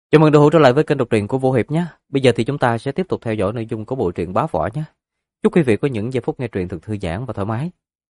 Chào mừng đội hữu trở lại với kênh đọc truyện của Vũ Hiệp nhé. Bây giờ thì chúng ta sẽ tiếp tục theo dõi nội dung của bộ truyện Bá Võ nhé. Chúc quý vị có những giây phút nghe truyện thật thư giãn và thoải mái.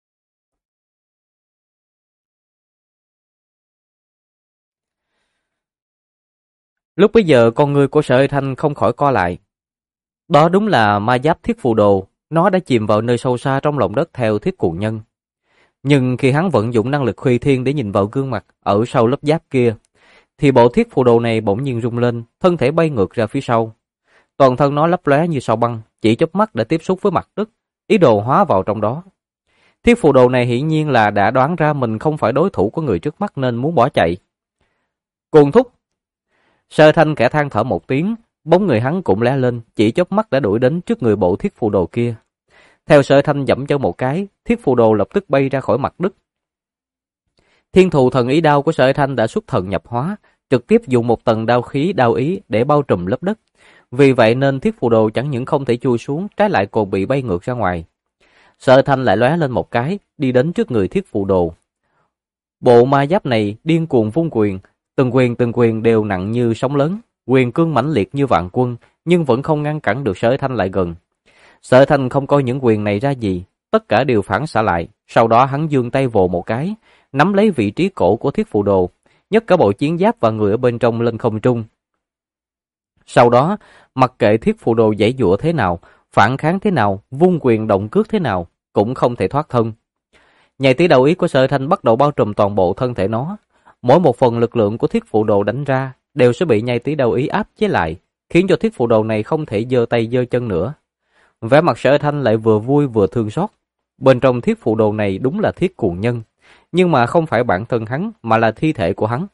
Lúc bấy giờ con người của Sở Hơi Thanh không khỏi co lại. Đó đúng là ma giáp Thiết Phù Đồ, nó đã chìm vào nơi sâu xa trong lòng đất theo Thiết Cuồng Nhân. Nhưng khi hắn vận dụng năng lực Khuy Thiên để nhìn vào gương mặt ở sau lớp giáp kia, thì bộ Thiết Phù Đồ này bỗng nhiên rung lên, thân thể bay ngược ra phía sau. Toàn thân nó lấp lóe như sao băng, chỉ chớp mắt đã tiếp xúc với mặt đất, ý đồ hóa vào trong đó. Thiết Phù Đồ này hiển nhiên là đã đoán ra mình không phải đối thủ của người trước mắt nên muốn bỏ chạy. Cuồng thúc! Sở Thanh khẽ than thở một tiếng, bóng người hắn cũng lóe lên, chỉ chớp mắt đã đuổi đến trước người bộ Thiết Phù Đồ kia. Theo Sở Thanh dẫm chân một cái, Thiết Phù Đồ lập tức bay ra khỏi mặt đất. Thiên Thù Thần Ý Đao của Sở Thanh đã xuất thần nhập hóa, trực tiếp dùng một tầng đao khí đao ý để bao trùm lớp đất. Vì vậy nên Thiết Phù Đồ chẳng những không thể chui xuống, trái lại còn bị bay ngược ra ngoài. Sở Thanh lại lóe lên một cái, đi đến trước người Thiết Phù Đồ. Bộ ma giáp này điên cuồng vung quyền, từng quyền đều nặng như sóng lớn, quyền cương mãnh liệt như vạn quân, nhưng vẫn không ngăn cản được Sở Thanh lại gần. Sở Thanh không coi những quyền này ra gì, tất cả đều phản xạ lại. Sau đó hắn giương tay vồ một cái, nắm lấy vị trí cổ của Thiết Phù Đồ, nhấc cả bộ chiến giáp và người ở bên trong lên không trung. Sau đó, mặc kệ Thiết Phù Đồ giãy giụa thế nào, phản kháng thế nào, vung quyền động cước thế nào, cũng không thể thoát thân. Nhạy tí đầu ý của Sở Thanh bắt đầu bao trùm toàn bộ thân thể nó. Mỗi một phần lực lượng của Thiết Phù Đồ đánh ra đều sẽ bị nhạy tí đầu ý áp chế lại, khiến cho Thiết Phù Đồ này không thể giơ tay giơ chân nữa. Vẻ mặt Sở Thanh lại vừa vui vừa thương xót. Bên trong Thiết Phù Đồ này đúng là Thiết Cuồng Nhân, nhưng mà không phải bản thân hắn mà là thi thể của hắn.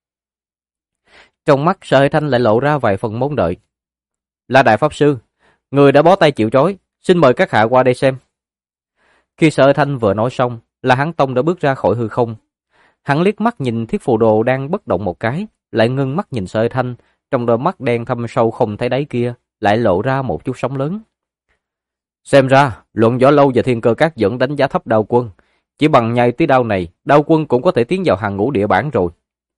Trong mắt Sở Thanh lại lộ ra vài phần mong đợi. Là Đại Pháp Sư, người đã bó tay chịu trói, xin mời các hạ qua đây xem. Khi Sở Thanh vừa nói xong, là Hắn Tông đã bước ra khỏi hư không. Hắn liếc mắt nhìn Thiết Phù Đồ đang bất động một cái, lại ngưng mắt nhìn Sở Thanh, trong đôi mắt đen thâm sâu không thấy đáy kia, lại lộ ra một chút sóng lớn. Xem ra, luận Võ Lâu và Thiên Cơ Các vẫn đánh giá thấp Đao Quân. Chỉ bằng nhai tí đao này, Đao Quân cũng có thể tiến vào hàng ngũ địa bản rồi.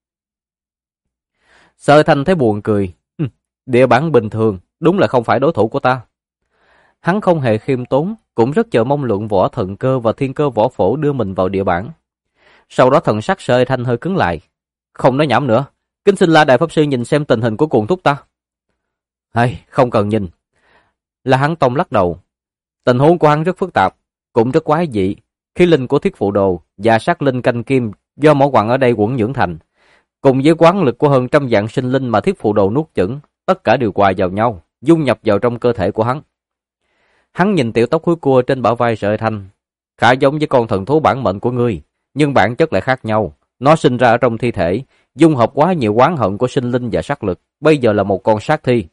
Sở Thanh thấy buồn cười. Địa bản bình thường, đúng là không phải đối thủ của ta. Hắn không hề khiêm tốn, cũng rất chờ mong Luận Võ Thần Cơ và Thiên Cơ Võ Phổ đưa mình vào địa bản. Sau đó thần sắc Sở Thanh hơi cứng lại. Không nói nhảm nữa, kính xin La Đại Pháp Sư nhìn xem tình hình của Cuồng thúc ta. Hay, không cần nhìn. La Hắn Tông lắc đầu. Tình huống của hắn rất phức tạp, cũng rất quái dị. Khí linh của Thiết Phù Đồ và sát linh canh kim do mỏ quặng ở đây quẩn dưỡng thành, cùng với quán lực của hơn trăm vạn sinh linh mà Thiết Phù Đồ nuốt chửng, tất cả đều hòa vào nhau, dung nhập vào trong cơ thể của hắn. Hắn nhìn tiểu tóc húi cua trên bả vai Sở Thanh, khá giống với con thần thú bản mệnh của ngươi, nhưng bản chất lại khác nhau. Nó sinh ra ở trong thi thể, dung hợp quá nhiều oán hận của sinh linh và sát lực, bây giờ là một con sát thi.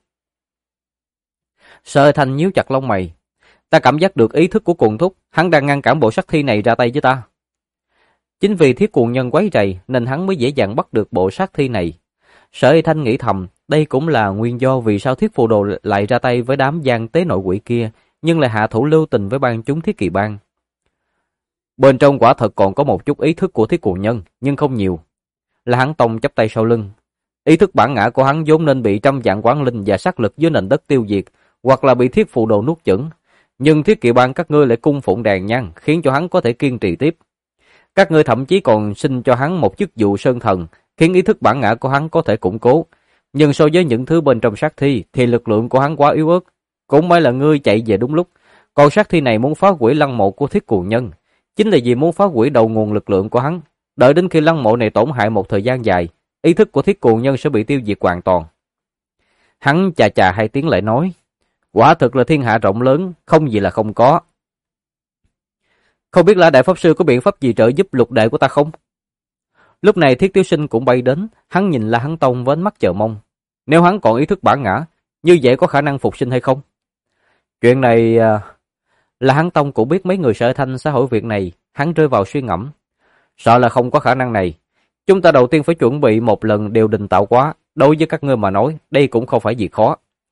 Sở Thanh nhíu chặt lông mày. Ta cảm giác được ý thức của Cuồng thúc, hắn đang ngăn cản bộ sát thi này ra tay với ta. Chính vì Thiết Cuồng Nhân quấy rầy nên hắn mới dễ dàng bắt được bộ sát thi này. Sở Thanh nghĩ thầm, đây cũng là nguyên do vì sao Thiết Phù Đồ lại ra tay với đám gian tế nội quỷ kia, nhưng lại hạ thủ lưu tình với bang chúng Thiết Kỳ Bang. Bên trong quả thật còn có một chút ý thức của Thiết Cuồng Nhân, nhưng không nhiều. Là Hắn Tông chắp tay sau lưng. Ý thức bản ngã của hắn vốn nên bị trăm vạn quán linh và sát lực dưới nền đất tiêu diệt, hoặc là bị Thiết Phù Đồ nuốt chửng. Nhưng Thiết Kỵ Bang các ngươi lại cung phụng đàn nhang, khiến cho hắn có thể kiên trì tiếp. Các ngươi thậm chí còn xin cho hắn một chức vụ sơn thần, khiến ý thức bản ngã của hắn có thể củng cố. Nhưng so với những thứ bên trong sát thi thì lực lượng của hắn quá yếu ớt. Cũng may là ngươi chạy về đúng lúc. Còn sát thi này muốn phá hủy lăng mộ của Thiết Cuồng Nhân, chính là vì muốn phá hủy đầu nguồn lực lượng của hắn. Đợi đến khi lăng mộ này tổn hại một thời gian dài, ý thức của Thiết Cuồng Nhân sẽ bị tiêu diệt hoàn toàn. Hắn chà chà hai tiếng lại nói, quả thực là thiên hạ rộng lớn, không gì là không có. Không biết là Đại Pháp Sư có biện pháp gì trợ giúp lục đệ của ta không? Lúc này Thiết Tiểu Sinh cũng bay đến, hắn nhìn La Hắn Tông với ánh mắt chờ mong. Nếu hắn còn ý thức bản ngã, như vậy có khả năng phục sinh hay không? Chuyện này... La Hắn Tông cũng biết mấy người Sở Thanh sẽ hỏi việc này, hắn rơi vào suy ngẫm. Sợ là không có khả năng này. Chúng ta đầu tiên phải chuẩn bị một lần điều đình tạo hóa. Đối với các ngươi mà nói, đây cũng không phải việc khó.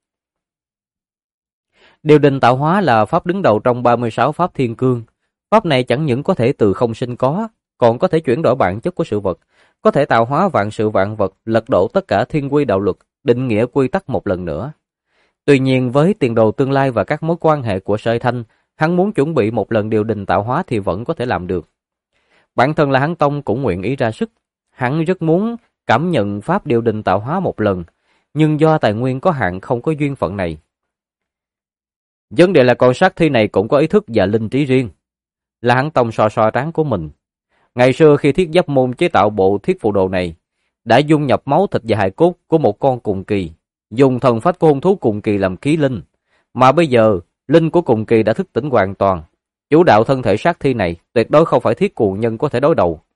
Điều đình tạo hóa là pháp đứng đầu trong 36 pháp thiên cương. Pháp này chẳng những có thể từ không sinh có, còn có thể chuyển đổi bản chất của sự vật, có thể tạo hóa vạn sự vạn vật, lật đổ tất cả thiên quy đạo luật, định nghĩa quy tắc một lần nữa. Tuy nhiên với tiền đồ tương lai và các mối quan hệ của Sở Thanh, hắn muốn chuẩn bị một lần điều đình tạo hóa thì vẫn có thể làm được. Bản thân là Hán Tông cũng nguyện ý ra sức. Hắn rất muốn cảm nhận pháp điều đình tạo hóa một lần, nhưng do tài nguyên có hạn không có duyên phận này. Vấn đề là con sát thi này cũng có ý thức và linh trí riêng. Là Hán Tông so trán của mình. Ngày xưa khi Thiết Giáp Môn chế tạo bộ thiết phụ đồ này, đã dung nhập máu thịt và hài cốt của một con cùng kỳ, dùng thần phách của hung thú cùng kỳ làm ký linh. Mà bây giờ, linh của cùng kỳ đã thức tỉnh hoàn toàn. Chủ đạo thân thể sát thi này tuyệt đối không phải Thiết Cuồng Nhân có thể đối đầu.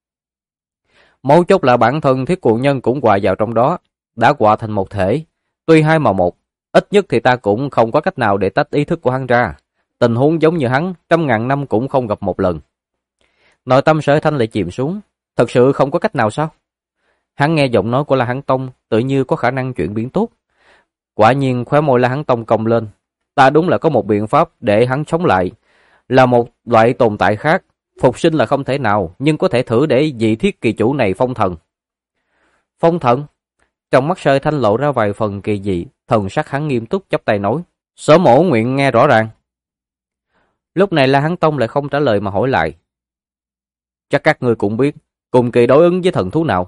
Mấu chốt là bản thân Thiết Cuồng Nhân cũng hòa vào trong đó, đã hòa thành một thể. Tuy hai mà một, ít nhất thì ta cũng không có cách nào để tách ý thức của hắn ra. Tình huống giống như hắn, 100.000 năm cũng không gặp một lần. Nội tâm Sở Thanh lại chìm xuống. Thật sự không có cách nào sao? Hắn nghe giọng nói của La Hán Tông tự như có khả năng chuyển biến tốt. Quả nhiên khóe môi La Hán Tông cong lên. Ta đúng là có một biện pháp để hắn sống lại. Là một loại tồn tại khác. Phục sinh là không thể nào, nhưng có thể thử để vị Thiết kỳ chủ này phong thần. Phong thần? Trong mắt Sở Thanh lộ ra vài phần kỳ dị, thần sắc hắn nghiêm túc chắp tay nói. Sở mổ nguyện nghe rõ ràng. Lúc này La Hán Tông lại không trả lời mà hỏi lại. Chắc các ngươi cũng biết, cùng kỳ đối ứng với thần thú nào?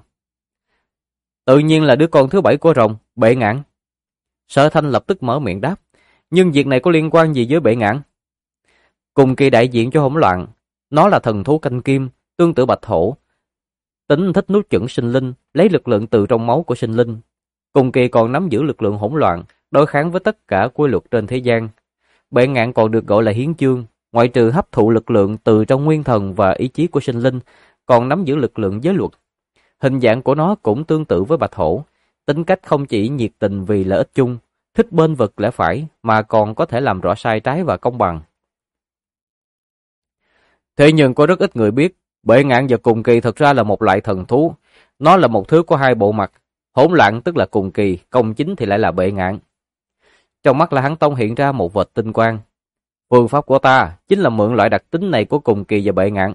Tự nhiên là đứa con thứ 7 của rồng, Bệ Ngạn. Sở Thanh lập tức mở miệng đáp. Nhưng việc này có liên quan gì với Bệ Ngạn? Cùng kỳ đại diện cho hỗn loạn. Nó là thần thú canh kim, tương tự bạch hổ. Tính thích nuốt chửng sinh linh, lấy lực lượng từ trong máu của sinh linh. Cùng kỳ còn nắm giữ lực lượng hỗn loạn, đối kháng với tất cả quy luật trên thế gian. Bệ Ngạn còn được gọi là hiến chương, ngoại trừ hấp thụ lực lượng từ trong nguyên thần và ý chí của sinh linh, còn nắm giữ lực lượng giới luật. Hình dạng của nó cũng tương tự với bạch hổ, tính cách không chỉ nhiệt tình vì lợi ích chung, thích bên vực lẽ phải, mà còn có thể làm rõ sai trái và công bằng. Thế nhưng có rất ít người biết, Bệ Ngạn và cùng kỳ thật ra là một loại thần thú. Nó là một thứ có hai bộ mặt, hỗn loạn tức là cùng kỳ, công chính thì lại là Bệ Ngạn. Trong mắt La Hán Tông hiện ra một vệt tinh quang. Phương pháp của ta chính là mượn loại đặc tính này của cùng kỳ và Bệ Ngạn.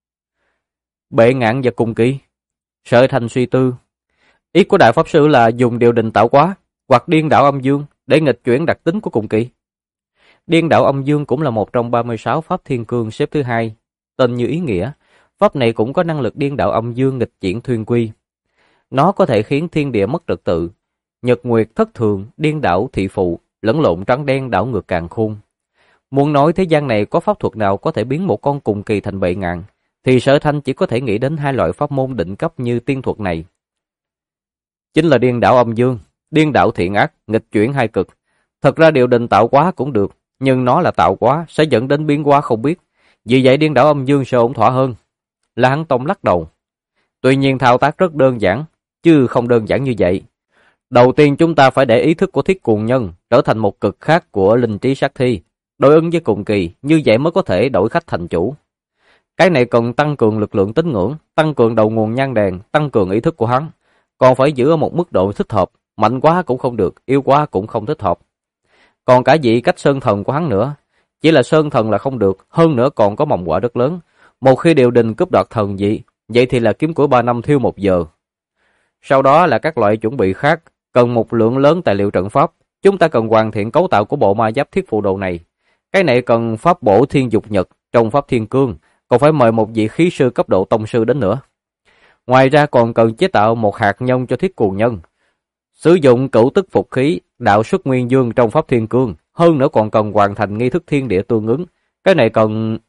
Bệ Ngạn và cùng kỳ? Sở Thanh suy tư. Ý của Đại Pháp Sư là dùng điều đình tạo hóa hoặc điên đảo âm dương để nghịch chuyển đặc tính của cùng kỳ. Điên đảo âm dương cũng là một trong 36 pháp thiên cương xếp thứ hai. Tên như ý nghĩa, pháp này cũng có năng lực điên đảo âm dương nghịch chuyển thuyên quy. Nó có thể khiến thiên địa mất trật tự, nhật nguyệt thất thường, điên đảo thị phụ, lẫn lộn trắng đen đảo ngược càn khôn. Muốn nói thế gian này có pháp thuật nào có thể biến một con cùng kỳ thành Bệ Ngạn, thì Sở Thanh chỉ có thể nghĩ đến hai loại pháp môn định cấp như tiên thuật này. Chính là điên đảo âm dương, điên đảo thiện ác, nghịch chuyển hai cực. Thật ra điều đình tạo hóa cũng được, nhưng nó là tạo hóa, sẽ dẫn đến biến hóa không biết. Vì vậy điên đảo âm dương sẽ ổn thỏa hơn. La Hán Tông lắc đầu. Tuy nhiên thao tác rất đơn giản, chứ không đơn giản như vậy. Đầu tiên chúng ta phải để ý thức của Thiết Cuồng Nhân trở thành một cực khác của linh trí sát thi, đối ứng với cùng kỳ, như vậy mới có thể đổi khách thành chủ. Cái này cần tăng cường lực lượng tín ngưỡng, tăng cường đầu nguồn nhang đèn, tăng cường ý thức của hắn. Còn phải giữ ở một mức độ thích hợp, mạnh quá cũng không được, yếu quá cũng không thích hợp. Còn cả vị cách sơn thần của hắn nữa, chỉ là sơn thần là không được, hơn nữa còn có mầm quả rất lớn. Một khi điều đình cướp đoạt thần vị, vậy thì là kiếm củi 3 năm thiêu 1 giờ. Sau đó là các loại chuẩn bị khác, cần một lượng lớn tài liệu trận pháp. Chúng ta cần hoàn thiện cấu tạo của bộ ma giáp thiết phụ đồ này. Cái này cần pháp bổ thiên dục nhật trong pháp thiên cương, còn phải mời một vị khí sư cấp độ tông sư đến nữa. Ngoài ra còn cần chế tạo một hạt nhân cho Thiết Cuồng Nhân. Sử dụng cửu tức phục khí, đạo xuất nguyên dương trong pháp thiên cương, hơn nữa còn cần hoàn thành nghi thức thiên địa tương ứng. Cái này cần...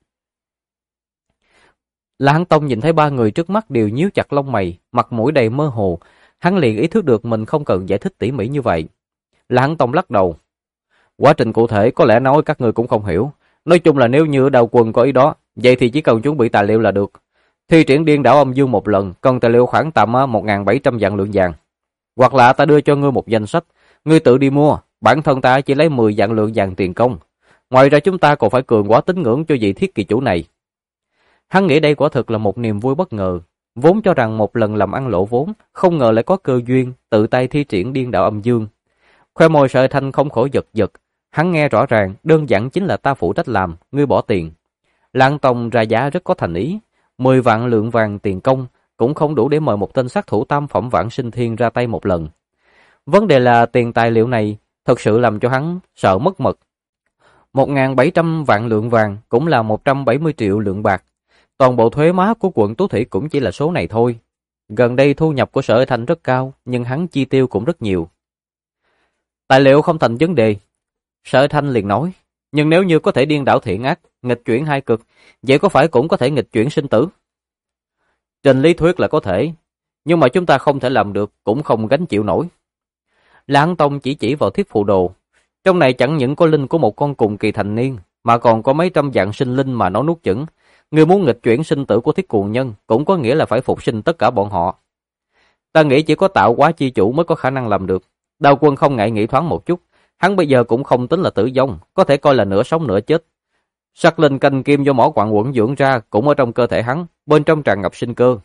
La Hán Tông nhìn thấy ba người trước mắt đều nhíu chặt lông mày, mặt mũi đầy mơ hồ, hắn liền ý thức được mình không cần giải thích tỉ mỉ như vậy. La Hán Tông lắc đầu. Quá trình cụ thể có lẽ nói các người cũng không hiểu. Nói chung là nếu như ở Đạo Quần có ý đó, vậy thì chỉ cần chuẩn bị tài liệu là được. Thi triển điên đảo âm dương một lần, cần tài liệu khoảng tầm 1.700 vạn lượng vàng. Hoặc là ta đưa cho ngươi một danh sách, ngươi tự đi mua, bản thân ta chỉ lấy 10 vạn lượng vàng tiền công. Ngoài ra chúng ta còn phải cường hóa tín ngưỡng cho vị thiết kỳ chủ này. Hắn nghĩ đây quả thực là một niềm vui bất ngờ, vốn cho rằng một lần làm ăn lỗ vốn, không ngờ lại có cơ duyên tự tay thi triển điên đảo âm dương. Khoe môi Sở Thanh không khỏi giật giật, hắn nghe rõ ràng, đơn giản chính là ta phụ trách làm, ngươi bỏ tiền. Lan Tông ra giá rất có thành ý, 10 vạn lượng vàng tiền công cũng không đủ để mời một tên sát thủ tam phẩm vãng sinh thiên ra tay một lần. Vấn đề là tiền tài liệu này thật sự làm cho hắn sợ mất mật. 1.700 vạn lượng vàng cũng là 170 triệu lượng bạc. Toàn bộ thuế má của quận Tú Thủy cũng chỉ là số này thôi. Gần đây thu nhập của Sở Ở Thanh rất cao, nhưng hắn chi tiêu cũng rất nhiều. Tài liệu không thành vấn đề, Sở Ở Thanh liền nói. Nhưng nếu như có thể điên đảo thiện ác, nghịch chuyển hai cực, vậy có phải cũng có thể nghịch chuyển sinh tử? Trên lý thuyết là có thể, nhưng mà chúng ta không thể làm được, cũng không gánh chịu nổi. Lãng Tông chỉ vào thiết phù đồ. Trong này chẳng những có linh của một con cùng kỳ thành niên, mà còn có mấy trăm dạng sinh linh mà nó nuốt chửng. Người muốn nghịch chuyển sinh tử của thiết cuồng nhân cũng có nghĩa là phải phục sinh tất cả bọn họ. Ta nghĩ chỉ có tạo hóa chi chủ mới có khả năng làm được. Đao Quân không ngại nghĩ thoáng một chút. Hắn bây giờ cũng không tính là tử vong, có thể coi là nửa sống nửa chết. Sắc linh canh kim do mỏ quặng quẩn dưỡng ra cũng ở trong cơ thể hắn, bên trong tràn ngập sinh cơ.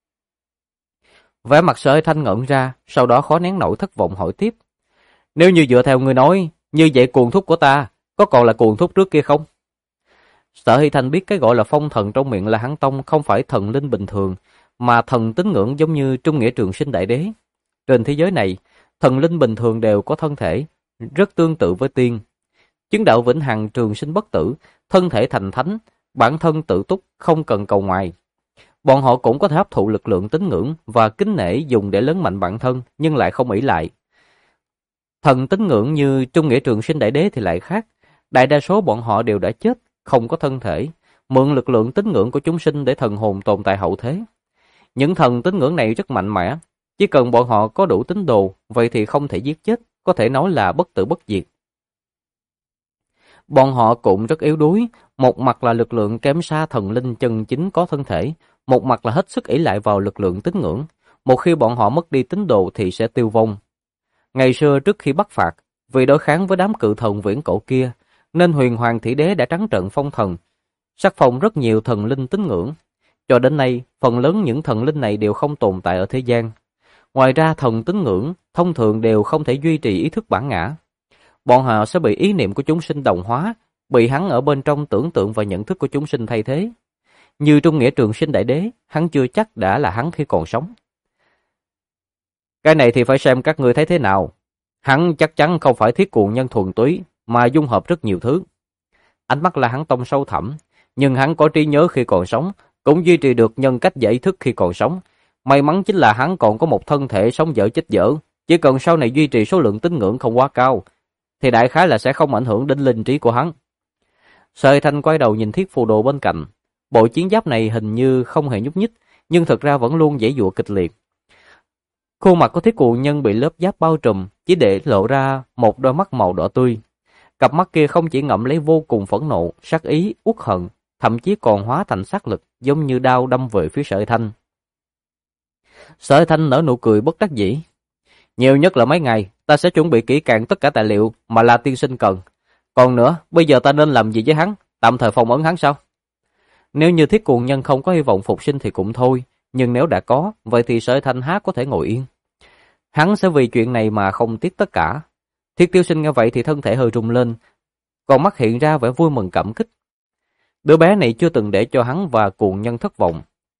Vẻ mặt Sở Thanh ngẩn ra, sau đó khó nén nổi thất vọng hỏi tiếp. Nếu như dựa theo người nói, như vậy cuồng thúc của ta, có còn là cuồng thúc trước kia không? Sở Hy Thanh biết cái gọi là phong thần trong miệng là hắn tông không phải thần linh bình thường, mà thần tín ngưỡng giống như Trung Nghĩa Trường Sinh Đại Đế. Trên thế giới này, thần linh bình thường đều có thân thể, rất tương tự với tiên. Chứng đạo vĩnh hằng trường sinh bất tử, thân thể thành thánh, bản thân tự túc, không cần cầu ngoài. Bọn họ cũng có thể hấp thụ lực lượng tín ngưỡng và kính nể dùng để lớn mạnh bản thân, nhưng lại không ỷ lại. Thần tín ngưỡng như Trung Nghĩa Trường Sinh Đại Đế thì lại khác. Đại đa số bọn họ đều đã chết, không có thân thể, mượn lực lượng tín ngưỡng của chúng sinh để thần hồn tồn tại hậu thế. Những thần tín ngưỡng này rất mạnh mẽ, chỉ cần bọn họ có đủ tín đồ, vậy thì không thể giết chết, có thể nói là bất tử bất diệt. Bọn họ cũng rất yếu đuối, một mặt là lực lượng kém xa thần linh chân chính có thân thể, một mặt là hết sức ỷ lại vào lực lượng tín ngưỡng. Một khi bọn họ mất đi tín đồ thì sẽ tiêu vong. Ngày xưa trước khi bắt phạt, vì đối kháng với đám cự thần viễn cổ kia, nên Huyền Hoàng Thị Đế đã trắng trợn phong thần, sắc phong rất nhiều thần linh tín ngưỡng. Cho đến nay, phần lớn những thần linh này đều không tồn tại ở thế gian. Ngoài ra thần tín ngưỡng, thông thường đều không thể duy trì ý thức bản ngã. Bọn họ sẽ bị ý niệm của chúng sinh đồng hóa, bị hắn ở bên trong tưởng tượng và nhận thức của chúng sinh thay thế. Như Trung Nghĩa Trường Sinh Đại Đế, hắn chưa chắc đã là hắn khi còn sống. Cái này thì phải xem các ngươi thấy thế nào. Hắn chắc chắn không phải thiết cuồng nhân thuần túy, mà dung hợp rất nhiều thứ. Ánh mắt là hắn tông sâu thẳm, nhưng hắn có trí nhớ khi còn sống, cũng duy trì được nhân cách giải thức khi còn sống. May mắn chính là hắn còn có một thân thể sống dở chết dở, chỉ cần sau này duy trì số lượng tín ngưỡng không quá cao, thì đại khái là sẽ không ảnh hưởng đến linh trí của hắn. Sợi Thanh quay đầu nhìn thiết phù đồ bên cạnh. Bộ chiến giáp này hình như không hề nhúc nhích, nhưng thực ra vẫn luôn giãy giụa kịch liệt. Khuôn mặt của thiết cuồng nhân bị lớp giáp bao trùm, chỉ để lộ ra một đôi mắt màu đỏ tươi. Cặp mắt kia không chỉ ngậm lấy vô cùng phẫn nộ, sát ý, uất hận, thậm chí còn hóa thành sát lực, giống như đao đâm về phía Sợi Thanh. Sợi Thanh nở nụ cười bất đắc dĩ. Nhiều nhất là mấy ngày, ta sẽ chuẩn bị kỹ càng tất cả tài liệu mà La tiên sinh cần. Còn nữa, bây giờ ta nên làm gì với hắn? Tạm thời phong ấn hắn sao? Nếu như thiết cuồng nhân không có hy vọng phục sinh thì cũng thôi, nhưng nếu đã có, vậy thì Sợi Thanh há có thể ngồi yên. Hắn sẽ vì chuyện này mà không tiếc tất cả. Thiết Tiêu Sinh nghe vậy thì thân thể hơi rung lên, còn mắt hiện ra vẻ vui mừng cảm kích. Đứa bé này chưa từng để cho hắn và cuồng nhân thất vọng.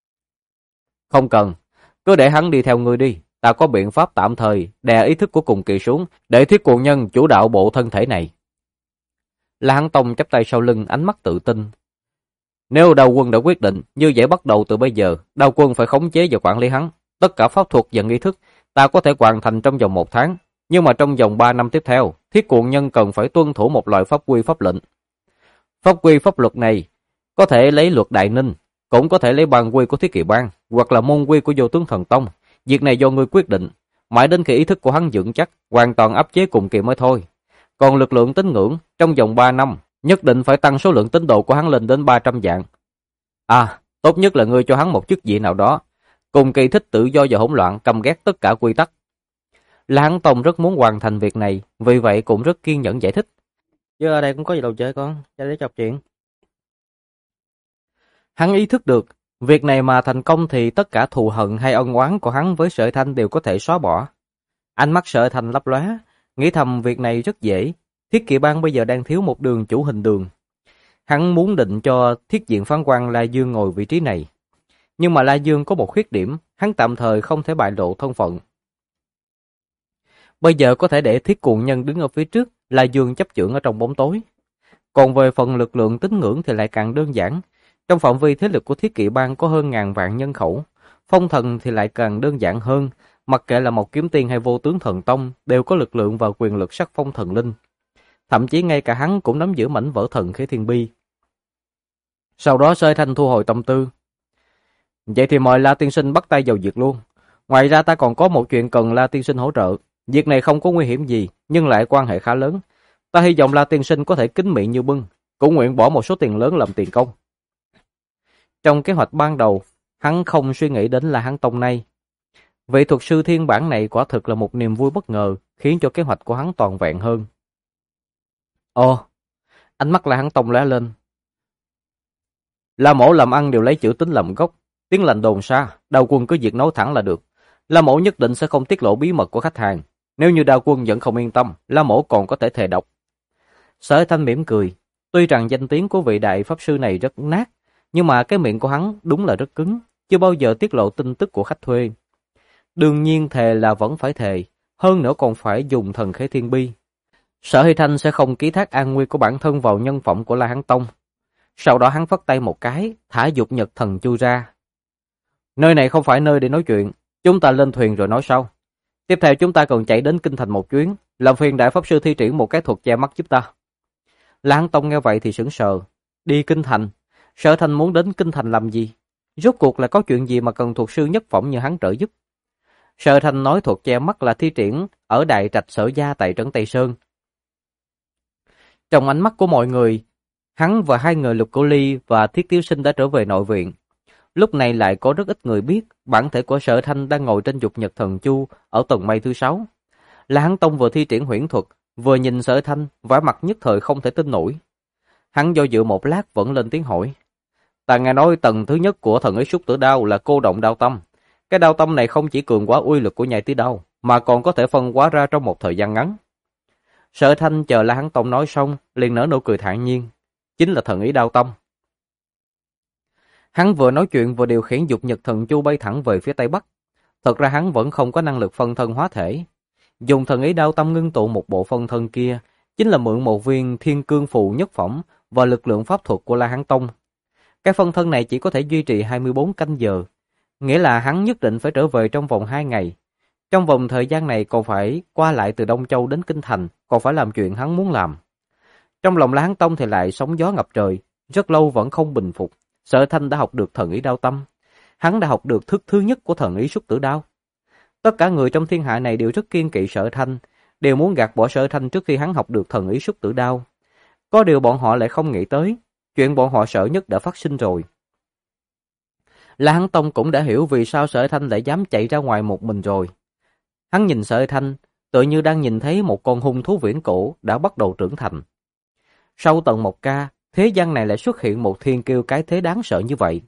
Không cần, cứ để hắn đi theo ngươi đi, ta có biện pháp tạm thời đè ý thức của cùng kỳ xuống, để thiết cuồng nhân chủ đạo bộ thân thể này. La Hán Tông chắp tay sau lưng, ánh mắt tự tin. Nếu Đao Quân đã quyết định, như vậy bắt đầu từ bây giờ, Đao Quân phải khống chế và quản lý hắn. Tất cả pháp thuật và nghi thức, ta có thể hoàn thành trong vòng 1 tháng. Nhưng mà trong vòng 3 năm tiếp theo, thiết cuồng nhân cần phải tuân thủ một loại pháp quy pháp lệnh. Pháp quy pháp luật này có thể lấy luật Đại Ninh, cũng có thể lấy bang quy của Thiết Kỵ Bang, hoặc là môn quy của Vô Tướng Thần Tông. Việc này do ngươi quyết định, mãi đến khi ý thức của hắn vững chắc, hoàn toàn áp chế cùng kỳ mới thôi. Còn lực lượng tín ngưỡng, trong vòng 3 năm, nhất định phải tăng số lượng tín đồ của hắn lên đến 300 vạn. À, tốt nhất là ngươi cho hắn một chức vị nào đó. Cùng kỳ thích tự do và hỗn loạn, căm ghét tất cả quy tắc. La Hán Tông rất muốn hoàn thành việc này, vì vậy cũng rất kiên nhẫn giải thích. Chứ ở đây cũng có gì đâu chơi con, ra để chọc chuyện. Hắn ý thức được, việc này mà thành công thì tất cả thù hận hay ân oán của hắn với Sợi Thanh đều có thể xóa bỏ. Ánh mắt Sợi Thanh lấp lóe, nghĩ thầm việc này rất dễ. Thiết Kỵ Bang bây giờ đang thiếu một đường chủ hình đường. Hắn muốn định cho Thiết Diện Phán Quan La Dương ngồi vị trí này. Nhưng mà La Dương có một khuyết điểm, hắn tạm thời không thể bại lộ thân phận. Bây giờ có thể để Thiết Cuồng Nhân đứng ở phía trước, La Dương chấp chưởng ở trong bóng tối. Còn về phần lực lượng tín ngưỡng thì lại càng đơn giản. Trong phạm vi thế lực của Thiết Kỵ Bang có hơn ngàn vạn nhân khẩu. Phong thần thì lại càng đơn giản hơn, mặc kệ là một kiếm tiên hay vô tướng thần tông đều có lực lượng và quyền lực sắc phong thần linh. Thậm chí ngay cả hắn cũng nắm giữ mảnh vỡ thần Khế Thiên Bi. Sau đó Sơ Thanh thu hồi tâm tư. Vậy thì mời La tiên sinh bắt tay vào việc luôn. Ngoài ra ta còn có một chuyện cần La tiên sinh hỗ trợ. Việc này không có nguy hiểm gì, nhưng lại quan hệ khá lớn. Ta hy vọng La tiên sinh có thể kính miệng như bưng, cũng nguyện bỏ một số tiền lớn làm tiền công. Trong kế hoạch ban đầu, hắn không suy nghĩ đến La Hán Tông này. Vị thuật sư thiên bản này quả thực là một niềm vui bất ngờ, khiến cho kế hoạch của hắn toàn vẹn hơn. Ồ, ánh mắt La Hán Tông lóe lên. La mổ làm ăn đều lấy chữ tín làm gốc, tiếng lành đồn xa, Đao Quân cứ việc nói thẳng là được. La mổ nhất định sẽ không tiết lộ bí mật của khách hàng. Nếu như Đao Quân vẫn không yên tâm, La mổ còn có thể thề độc. Sở Thanh mỉm cười, tuy rằng danh tiếng của vị đại pháp sư này rất nát, nhưng mà cái miệng của hắn đúng là rất cứng, chưa bao giờ tiết lộ tin tức của khách thuê. Đương nhiên thề là vẫn phải thề, hơn nữa còn phải dùng thần Khế Thiên Bi. Sở Hy Thanh sẽ không ký thác an nguy của bản thân vào nhân phẩm của La Hán Tông. Sau đó hắn phất tay một cái, thả dục nhật thần chu ra. Nơi này không phải nơi để nói chuyện, chúng ta lên thuyền rồi nói sau. Tiếp theo chúng ta còn chạy đến Kinh Thành một chuyến, làm phiền đại pháp sư thi triển một cái thuật che mắt giúp ta. La Hán Tông nghe vậy thì sững sờ. Đi Kinh Thành? Sở Thanh muốn đến Kinh Thành làm gì? Rốt cuộc là có chuyện gì mà cần thuật sư nhất phẩm như hắn trợ giúp? Sở Thanh nói thuật che mắt là thi triển ở Đại Trạch Sở Gia tại trấn Tây Sơn. Trong ánh mắt của mọi người, hắn và hai người Lục Cửu Ly và Thiết Tiếu Sinh đã trở về nội viện. Lúc này lại có rất ít người biết bản thể của Sở Thanh đang ngồi trên dục nhật thần chu ở tầng mây thứ 6. La Hán Tông vừa thi triển huyễn thuật, vừa nhìn Sở Thanh, vẻ mặt nhất thời không thể tin nổi. Hắn do dự một lát vẫn lên tiếng hỏi. Ta nghe nói tầng thứ nhất của thần ấy Súc Tử Đao là cô động đao tâm. Cái đao tâm này không chỉ cường quá uy lực của nhai tí đao, mà còn có thể phân hóa ra trong một thời gian ngắn. Sở Thanh chờ La Hán Tông nói xong, liền nở nụ cười thản nhiên. Chính là thần ý đao tâm. Hắn vừa nói chuyện vừa điều khiển dục nhật thần chu bay thẳng về phía tây bắc. Thật ra hắn vẫn không có năng lực phân thân hóa thể. Dùng thần ý đao tâm ngưng tụ một bộ phân thân kia, chính là mượn một viên thiên cương phù nhất phẩm và lực lượng pháp thuật của La Hán Tông. Cái phân thân này chỉ có thể duy trì 24 canh giờ, nghĩa là hắn nhất định phải trở về trong vòng 2 ngày. Trong vòng thời gian này còn phải qua lại từ Đông Châu đến Kinh Thành, còn phải làm chuyện hắn muốn làm. Trong lòng La Hán Tông thì lại sóng gió ngập trời, rất lâu vẫn không bình phục. Sở Thanh đã học được thần ý đao tâm. Hắn đã học được thức thứ nhất của thần ý Súc Tử Đao. Tất cả người trong thiên hạ này đều rất kiêng kỵ Sở Thanh, đều muốn gạt bỏ Sở Thanh trước khi hắn học được thần ý Súc Tử Đao. Có điều bọn họ lại không nghĩ tới, chuyện bọn họ sợ nhất đã phát sinh rồi. La Hán Tông cũng đã hiểu vì sao Sở Thanh lại dám chạy ra ngoài một mình rồi. Hắn nhìn Sở Thanh, tự như đang nhìn thấy một con hung thú viễn cổ đã bắt đầu trưởng thành. Sau tầng 1K, thế gian này lại xuất hiện một thiên kiêu cái thế đáng sợ như vậy.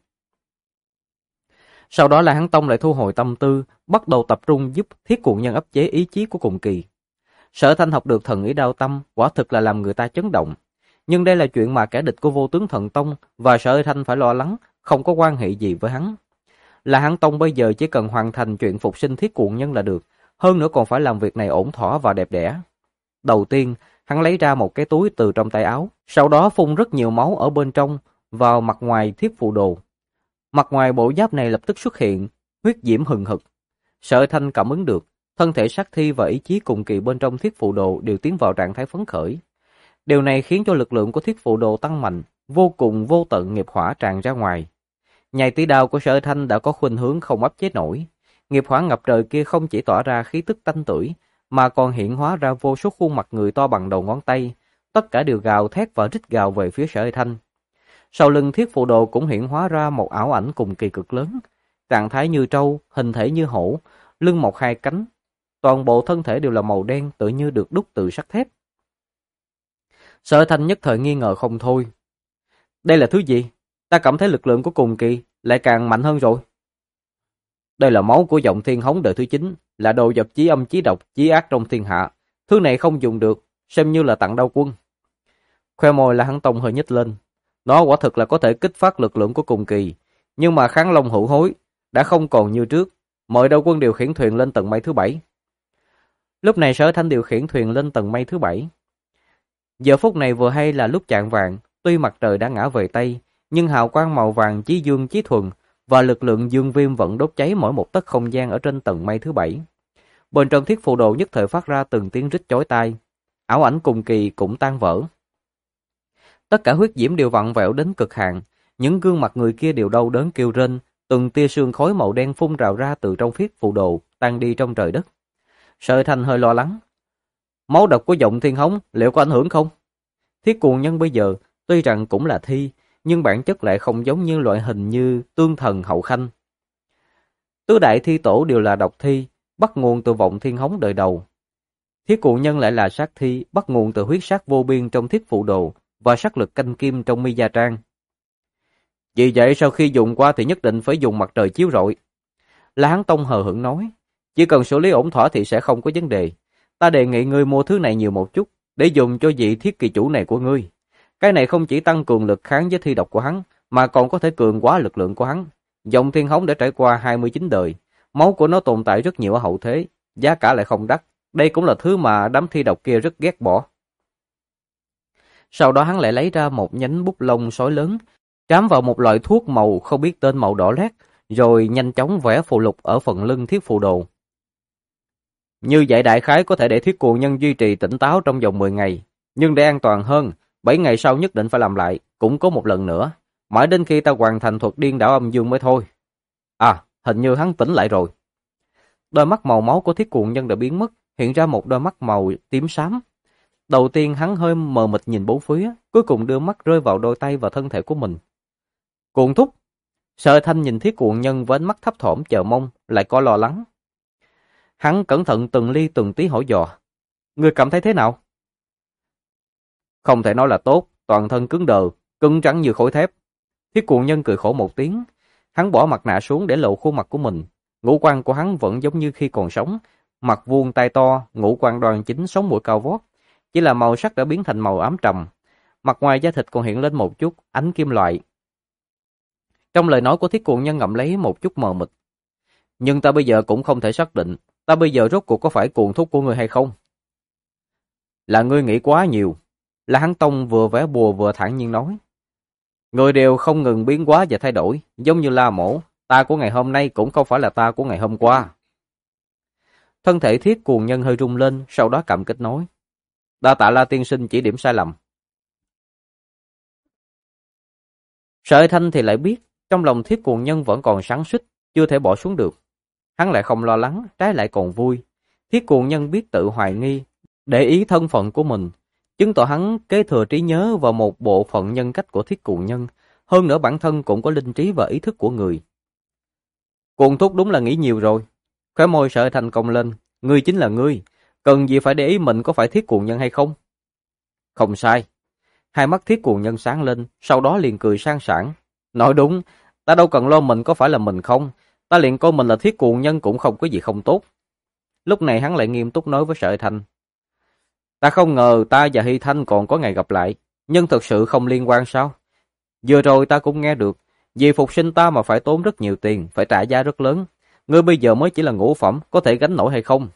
Sau đó La Hán Tông lại thu hồi tâm tư, bắt đầu tập trung giúp Thiết Cuồng Nhân áp chế ý chí của Cùng Kỳ. Sở Thanh học được thần ý đao tâm, quả thực là làm người ta chấn động. Nhưng đây là chuyện mà kẻ địch của Vô Tướng Thần Tông và Sở Thanh phải lo lắng, không có quan hệ gì với hắn. La Hán Tông bây giờ chỉ cần hoàn thành chuyện phục sinh Thiết Cuồng Nhân là được, hơn nữa còn phải làm việc này ổn thỏa và đẹp đẽ. Đầu tiên, hắn lấy ra một cái túi từ trong tay áo, sau đó phun rất nhiều máu ở bên trong vào mặt ngoài thiết phù đồ. Mặt ngoài bộ giáp này lập tức xuất hiện huyết diễm hừng hực. Sở Thanh cảm ứng được, thân thể sát thi và ý chí Cùng Kỳ bên trong thiết phù đồ đều tiến vào trạng thái phấn khởi. Điều này khiến cho lực lượng của thiết phù đồ tăng mạnh, vô cùng vô tận nghiệp hỏa tràn ra ngoài. Nhai tí đao của Sở Thanh đã có khuynh hướng không áp chế nổi. Nghiệp hỏa ngập trời kia không chỉ tỏa ra khí tức tanh tưởi, mà còn hiện hóa ra vô số khuôn mặt người to bằng đầu ngón tay, tất cả đều gào thét và rít gào về phía Sở Thanh. Sau lưng thiết phù đồ cũng hiện hóa ra một ảo ảnh Cùng Kỳ cực lớn, trạng thái như trâu, hình thể như hổ, lưng mọc hai cánh, toàn bộ thân thể đều là màu đen tự như được đúc từ sắt thép. Sở Thanh nhất thời nghi ngờ không thôi. Đây là thứ gì? Ta cảm thấy lực lượng của Cùng Kỳ lại càng mạnh hơn rồi. Đây là máu của Vọng Thiên Hống đời thứ 9, là đồ vật chí âm chí độc, chí ác trong thiên hạ. Thứ này không dùng được, xem như là tặng Đao Quân. Khoe môi La Hán Tông hơi nhếch lên. Nó quả thực là có thể kích phát lực lượng của Cùng Kỳ, nhưng mà Kháng Long hữu hối đã không còn như trước. Mời Đao Quân điều khiển thuyền lên tầng mây thứ 7. Lúc này Sở Thanh điều khiển thuyền lên tầng mây thứ 7. Giờ phút này vừa hay là lúc chạng vạng, tuy mặt trời đã ngã về Tây, nhưng hào quang màu vàng chí dương chí thuần và lực lượng dương viêm vẫn đốt cháy mỗi một tấc không gian ở trên tầng mây thứ 7. Bên trong thiết phù đồ nhất thời phát ra từng tiếng rít chói tai, ảo ảnh cùng kỳ cũng tan vỡ. Tất cả huyết diễm đều vặn vẹo đến cực hạn, những gương mặt người kia đều đau đớn kêu rên, từng tia sương khói màu đen phun rào ra từ trong thiết phù đồ, tan đi trong trời đất. Sở Thanh hơi lo lắng. Máu độc của Giọng Thiên Hống liệu có ảnh hưởng không? Thiết Cuồng Nhân bây giờ tuy rằng cũng là thi, nhưng bản chất lại không giống như loại hình như Tương Thần Hậu Khanh. Tứ đại thi tổ đều là độc thi, bắt nguồn từ vọng thiên hống đời đầu. Thiết Cuồng Nhân lại là sát thi, bắt nguồn từ huyết sát vô biên trong thiết phụ đồ và sát lực canh kim trong mi gia trang. Vì vậy sau khi dùng qua thì nhất định phải dùng mặt trời chiếu rọi. La Hán Tông hờ hững nói, chỉ cần xử lý ổn thỏa thì sẽ không có vấn đề. Ta đề nghị ngươi mua thứ này nhiều một chút, để dùng cho vị thiết kỳ chủ này của ngươi. Cái này không chỉ tăng cường lực kháng với thi độc của hắn, mà còn có thể cường hóa lực lượng của hắn. Giọng Thiên Hống đã trải qua 29 đời, máu của nó tồn tại rất nhiều ở hậu thế, giá cả lại không đắt. Đây cũng là thứ mà đám thi độc kia rất ghét bỏ. Sau đó hắn lại lấy ra một nhánh bút lông sói lớn, trám vào một loại thuốc màu không biết tên màu đỏ lét, rồi nhanh chóng vẽ phù lục ở phần lưng thiết phù đồ. Như vậy đại khái có thể để Thiết Cuồng Nhân duy trì tỉnh táo trong vòng 10 ngày, nhưng để an toàn hơn, 7 ngày sau nhất định phải làm lại, cũng có một lần nữa, mãi đến khi ta hoàn thành thuật điên đảo âm dương mới thôi. À, hình như hắn tỉnh lại rồi. Đôi mắt màu máu của Thiết Cuồng Nhân đã biến mất, hiện ra một đôi mắt màu tím xám. Đầu tiên hắn hơi mờ mịt nhìn bốn phía, cuối cùng đưa mắt rơi vào đôi tay và thân thể của mình. Cuồng thúc. Sở Thanh nhìn Thiết Cuồng Nhân với ánh mắt thấp thỏm chờ mong, lại có lo lắng. Hắn cẩn thận từng ly từng tí hỏi dò. Ngươi cảm thấy thế nào? Không thể nói là tốt, toàn thân cứng đờ, cứng rắn như khối thép. Thiết Cuồng Nhân cười khổ một tiếng. Hắn bỏ mặt nạ xuống để lộ khuôn mặt của mình. Ngũ quan của hắn vẫn giống như khi còn sống. Mặt vuông tai to, ngũ quan đoan chính, sống mũi cao vót. Chỉ là màu sắc đã biến thành màu ám trầm. Mặt ngoài da thịt còn hiện lên một chút ánh kim loại. Trong lời nói của Thiết Cuồng Nhân ngậm lấy một chút mờ mịt. Nhưng ta bây giờ cũng không thể xác định, ta bây giờ rốt cuộc có phải cuồng thúc của ngươi hay không? Là ngươi nghĩ quá nhiều. La Hán Tông vừa vẽ bùa vừa thản nhiên nói. Người đều không ngừng biến hóa và thay đổi, giống như La Mổ, ta của ngày hôm nay cũng không phải là ta của ngày hôm qua. Thân thể Thiết Cuồng Nhân hơi rung lên, sau đó cảm kích nói. Đa tạ La tiên sinh chỉ điểm sai lầm. Sở Thanh thì lại biết, trong lòng Thiết Cuồng Nhân vẫn còn sáng suốt, chưa thể bỏ xuống được. Hắn lại không lo lắng, trái lại còn vui. Thiết Cuồng Nhân biết tự hoài nghi, để ý thân phận của mình, chứng tỏ hắn kế thừa trí nhớ và một bộ phận nhân cách của Thiết Cuồng Nhân, hơn nữa bản thân cũng có linh trí và ý thức của người. Cuồng thúc đúng là nghĩ nhiều rồi. Khóe môi Sở Thanh cong lên, ngươi chính là ngươi, cần gì phải để ý mình có phải Thiết Cuồng Nhân hay không? Không sai. Hai mắt Thiết Cuồng Nhân sáng lên, sau đó liền cười sang sảng. Nói đúng, ta đâu cần lo mình có phải là mình không, ta liền coi mình là Thiết Cuồng Nhân cũng không có gì không tốt. Lúc này hắn lại nghiêm túc nói với Sở Thanh. Ta không ngờ ta và Hy Thanh còn có ngày gặp lại, nhưng thật sự không liên quan sao? Vừa rồi ta cũng nghe được, vì phục sinh ta mà phải tốn rất nhiều tiền, phải trả giá rất lớn. Ngươi bây giờ mới chỉ là ngũ phẩm, có thể gánh nổi hay không?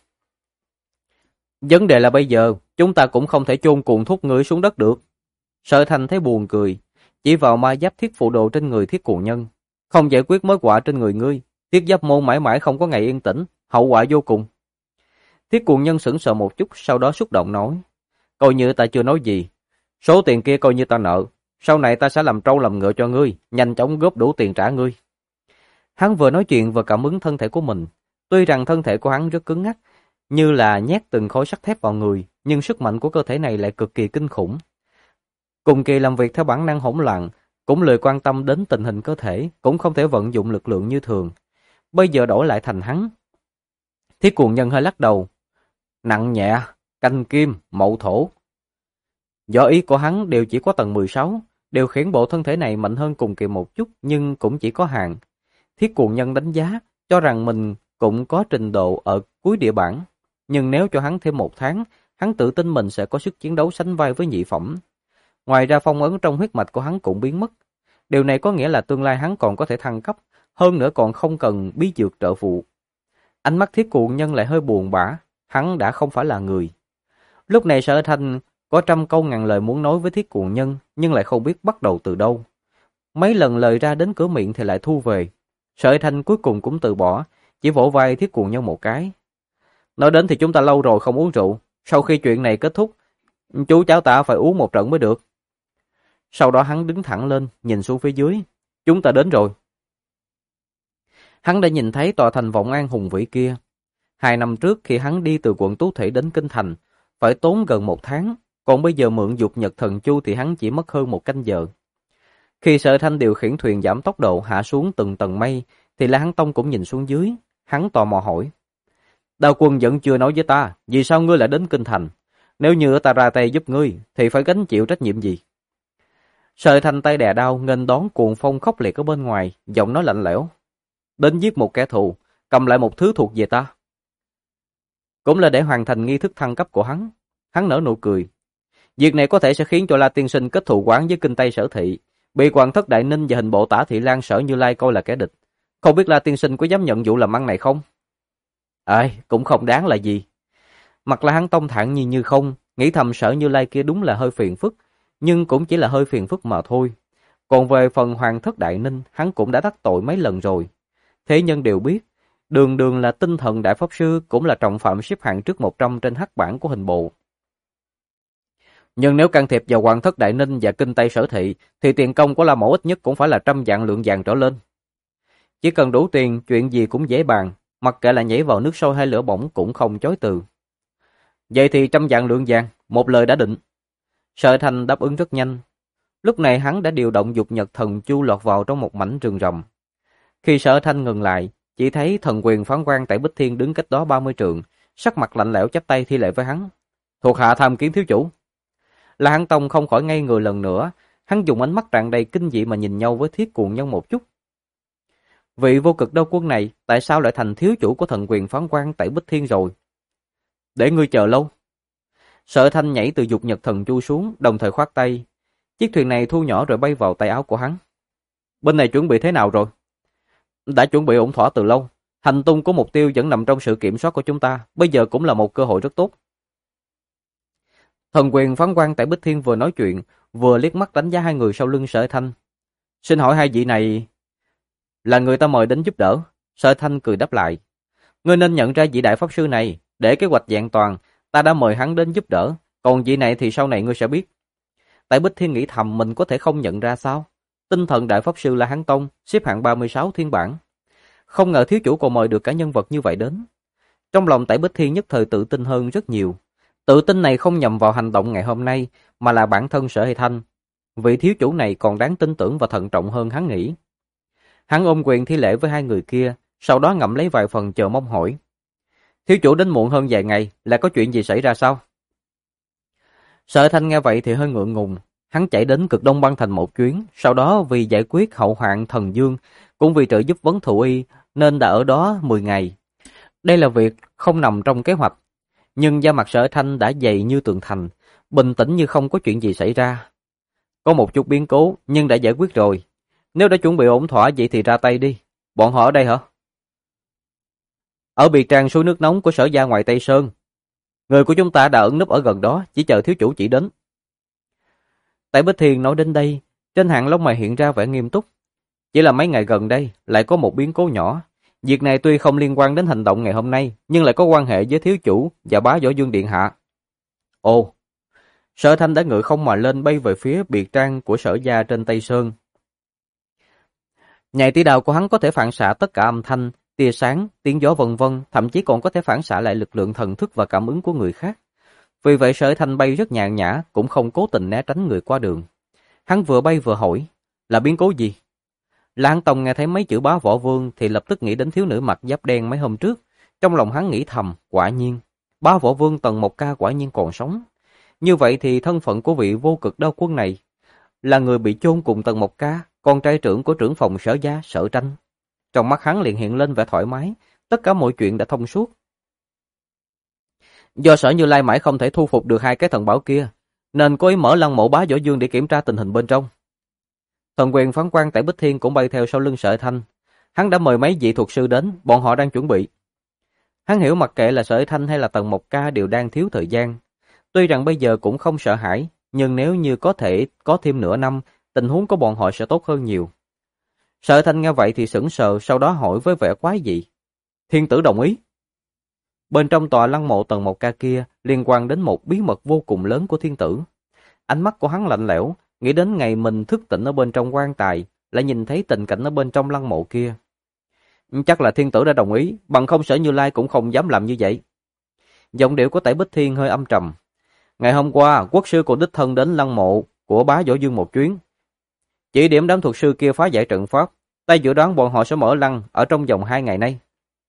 Vấn đề là bây giờ, chúng ta cũng không thể chôn cuồng thúc ngươi xuống đất được. Sở Thanh thấy buồn cười, chỉ vào ma giáp thiết phụ đồ trên người Thiết Cuồng Nhân. Không giải quyết mối họa trên người ngươi, Thiết Giáp môn mãi mãi không có ngày yên tĩnh, hậu quả vô cùng. Thiết Cuồng Nhân sững sờ một chút, sau đó xúc động nói. Coi như ta chưa nói gì, số tiền kia coi như ta nợ, sau này ta sẽ làm trâu làm ngựa cho ngươi, nhanh chóng góp đủ tiền trả ngươi. Hắn vừa nói chuyện vừa cảm ứng thân thể của mình, tuy rằng thân thể của hắn rất cứng ngắc, như là nhét từng khối sắt thép vào người, nhưng sức mạnh của cơ thể này lại cực kỳ kinh khủng. Cùng kỳ làm việc theo bản năng hỗn loạn, cũng lười quan tâm đến tình hình cơ thể, cũng không thể vận dụng lực lượng như thường. Bây giờ đổi lại thành hắn. Thiết Cuồng Nhân hơi lắc đầu. Nặng nhẹ, canh kim, mậu thổ. Do ý của hắn đều chỉ có tầng 16, điều khiển bộ thân thể này mạnh hơn cùng kỳ một chút, nhưng cũng chỉ có hạn. Thiết Cuồng Nhân đánh giá, cho rằng mình cũng có trình độ ở cuối địa bảng. Nhưng nếu cho hắn thêm 1 tháng, hắn tự tin mình sẽ có sức chiến đấu sánh vai với nhị phẩm. Ngoài ra phong ấn trong huyết mạch của hắn cũng biến mất. Điều này có nghĩa là tương lai hắn còn có thể thăng cấp, hơn nữa còn không cần bí dược trợ phụ. Ánh mắt Thiết Cuồng Nhân lại hơi buồn bã, hắn đã không phải là người. Lúc này Sở Thanh có trăm câu ngàn lời muốn nói với Thiết Cuồng Nhân, nhưng lại không biết bắt đầu từ đâu. Mấy lần lời ra đến cửa miệng thì lại thu về. Sở Thanh cuối cùng cũng từ bỏ, chỉ vỗ vai Thiết Cuồng Nhân một cái. Nói đến thì chúng ta lâu rồi không uống rượu, sau khi chuyện này kết thúc, chú cháu ta phải uống một trận mới được. Sau đó hắn đứng thẳng lên, nhìn xuống phía dưới. Chúng ta đến rồi. Hắn đã nhìn thấy tòa thành Vọng An hùng vĩ kia. 2 năm trước khi hắn đi từ quận Tú Thủy đến Kinh Thành, phải tốn gần 1 tháng, còn bây giờ mượn dục nhật thần chu thì hắn chỉ mất hơn 1 canh giờ. Khi Sở Thanh điều khiển thuyền giảm tốc độ hạ xuống từng tầng mây, thì La Hán Tông cũng nhìn xuống dưới. Hắn tò mò hỏi: Đao quân vẫn chưa nói với ta, vì sao ngươi lại đến Kinh Thành? Nếu như ta ra tay giúp ngươi, thì phải gánh chịu trách nhiệm gì? Sở Thanh tay đè đao nghênh đón cuồng phong khốc liệt ở bên ngoài, giọng nói lạnh lẽo: Đến giết một kẻ thù, cầm lại một thứ thuộc về ta. Cũng là để hoàn thành nghi thức thăng cấp của hắn. Hắn nở nụ cười. Việc này có thể sẽ khiến cho La tiên sinh kết thù oán với Kinh Tây Sở Thị, bị Hoàng Thất Đại Ninh và hình bộ Tả Thị Lan Sở Như Lai coi là kẻ địch. Không biết La tiên sinh có dám nhận vụ làm ăn này không? Cũng không đáng là gì. Mặt La Hán Tông thản nhiên như không, nghĩ thầm Sở Như Lai kia đúng là hơi phiền phức, nhưng cũng chỉ là hơi phiền phức mà thôi. Còn về phần Hoàng Thất Đại Ninh, hắn cũng đã đắc tội mấy lần rồi. Thế nhân đều biết, đường đường là tinh thần đại pháp sư, cũng là trọng phạm xếp hạng trước 100 trên hắc bảng của hình bộ. Nhưng nếu can thiệp vào Hoàng Thất Đại Ninh và Kinh Tây Sở Thị, thì tiền công của La Mẫu ít nhất cũng phải là 100 vạn lượng vàng trở lên. Chỉ cần đủ tiền, chuyện gì cũng dễ bàn, mặc kệ là nhảy vào nước sôi hay lửa bỏng cũng không chối từ. Vậy thì 100 vạn lượng vàng, một lời đã định. Sở Thanh đáp ứng rất nhanh. Lúc này hắn đã điều động dục nhật thần chu lọt vào trong một mảnh rừng rậm. Khi Sở Thanh ngừng lại, chỉ thấy thần quyền phán quan tại Bích Thiên đứng cách đó 30 trượng, sắc mặt lạnh lẽo chắp tay thi lễ với hắn. Thuộc hạ tham kiến thiếu chủ. La Hán Tông không khỏi ngây người lần nữa, hắn dùng ánh mắt tràn đầy kinh dị mà nhìn nhau với Thiết Cuồng Nhân một chút. Vị vô cực đao quân này tại sao lại thành thiếu chủ của thần quyền phán quan tại Bích Thiên rồi? Để ngươi chờ lâu. Sở Thanh nhảy từ dục nhật thần chu xuống, đồng thời khoát tay. Chiếc thuyền này thu nhỏ rồi bay vào tay áo của hắn. Bên này chuẩn bị thế nào rồi? Đã chuẩn bị ổn thỏa từ lâu. Hành tung của mục tiêu vẫn nằm trong sự kiểm soát của chúng ta, bây giờ cũng là một cơ hội rất tốt. Thần quyền phán quan tại Bích Thiên vừa nói chuyện, vừa liếc mắt đánh giá hai người sau lưng Sở Thanh. Xin hỏi hai vị này là người ta mời đến giúp đỡ. Sở Thanh cười đáp lại. Ngươi nên nhận ra vị đại pháp sư này, để kế hoạch vẹn toàn, ta đã mời hắn đến giúp đỡ, còn vị này thì sau này ngươi sẽ biết. Tại Bích Thiên nghĩ thầm mình có thể không nhận ra sao? Tinh thần đại pháp sư La Hán Tông, xếp hạng 36 thiên bản. Không ngờ thiếu chủ còn mời được cả nhân vật như vậy đến. Trong lòng tại Bích Thiên nhất thời tự tin hơn rất nhiều. Tự tin này không nhằm vào hành động ngày hôm nay, mà là bản thân Sở Hy Thanh. Vị thiếu chủ này còn đáng tin tưởng và thận trọng hơn hắn nghĩ. Hắn ôm quyền thi lễ với hai người kia, sau đó ngậm lấy vài phần chờ mong hỏi. Thiếu chủ đến muộn hơn vài ngày, là có chuyện gì xảy ra sao? Sở Thanh nghe vậy thì hơi ngượng ngùng. Hắn chạy đến Cực Đông Băng Thành một chuyến, sau đó vì giải quyết hậu hoạn thần dương, cũng vì trợ giúp vấn thụ y, nên đã ở đó 10 ngày. Đây là việc không nằm trong kế hoạch, nhưng da mặt Sở Thanh đã dày như tường thành, bình tĩnh như không có chuyện gì xảy ra. Có một chút biến cố, nhưng đã giải quyết rồi. Nếu đã chuẩn bị ổn thỏa vậy thì ra tay đi. Bọn họ ở đây hả? Ở biệt tràng suối nước nóng của Sở gia ngoài Tây Sơn. Người của chúng ta đã ẩn núp ở gần đó, chỉ chờ thiếu chủ chỉ đến. Tại Bích Thiên nói đến đây, trên hàng lông mày hiện ra vẻ nghiêm túc. Chỉ là mấy ngày gần đây lại có một biến cố nhỏ. Việc này tuy không liên quan đến hành động ngày hôm nay, nhưng lại có quan hệ với thiếu chủ và bá Võ Dương điện hạ. Ồ, Sở Thanh đã ngự không mà lên bay về phía biệt trang của Sở gia trên Tây Sơn. Nhạy tỷ đao của hắn có thể phản xạ tất cả âm thanh, tia sáng, tiếng gió vân vân, thậm chí còn có thể phản xạ lại lực lượng thần thức và cảm ứng của người khác. Vì vậy Sở Thanh bay rất nhàn nhã, cũng không cố tình né tránh người qua đường. Hắn vừa bay vừa hỏi, là biến cố gì? Lan Tông nghe thấy mấy chữ bá võ vương thì lập tức nghĩ đến thiếu nữ mặc giáp đen mấy hôm trước. Trong lòng hắn nghĩ thầm, quả nhiên, bá võ vương Tần Mộc Ca quả nhiên còn sống. Như vậy thì thân phận của vị vô cực đao quân này là người bị chôn cùng Tần Mộc Ca, con trai trưởng của trưởng phòng Sở gia Sở Tranh. Trong mắt hắn liền hiện lên vẻ thoải mái, tất cả mọi chuyện đã thông suốt. Do Sở Như Lai mãi không thể thu phục được hai cái thần bảo kia, nên cố ý mở lăng mộ bá Võ Dương để kiểm tra tình hình bên trong. Thần quyền phán quan tại Bích Thiên cũng bay theo sau lưng Sở Thanh. Hắn đã mời mấy vị thuật sư đến, bọn họ đang chuẩn bị. Hắn hiểu mặc kệ là Sở Hải Thanh hay là Tần Mộc Ca đều đang thiếu thời gian. Tuy rằng bây giờ cũng không sợ hãi, nhưng nếu như có thể có thêm nửa năm, tình huống của bọn họ sẽ tốt hơn nhiều. Sở Hải Thanh nghe vậy thì sững sờ, sau đó hỏi với vẻ quái dị. Thiên tử đồng ý. Bên trong tòa lăng mộ Tần Mộc Ca kia liên quan đến một bí mật vô cùng lớn của thiên tử. Ánh mắt của hắn lạnh lẽo, nghĩ đến ngày mình thức tỉnh ở bên trong quan tài, lại nhìn thấy tình cảnh ở bên trong lăng mộ kia. Chắc là thiên tử đã đồng ý, bằng không Sở Như Lai cũng không dám làm như vậy. Giọng điệu của Tẩy Bích Thiên hơi âm trầm. Ngày hôm qua, quốc sư còn đích thân đến lăng mộ của bá Võ Dương một chuyến. Chỉ điểm đám thuật sư kia phá giải trận pháp, ta dự đoán bọn họ sẽ mở lăng ở trong vòng 2 ngày nay.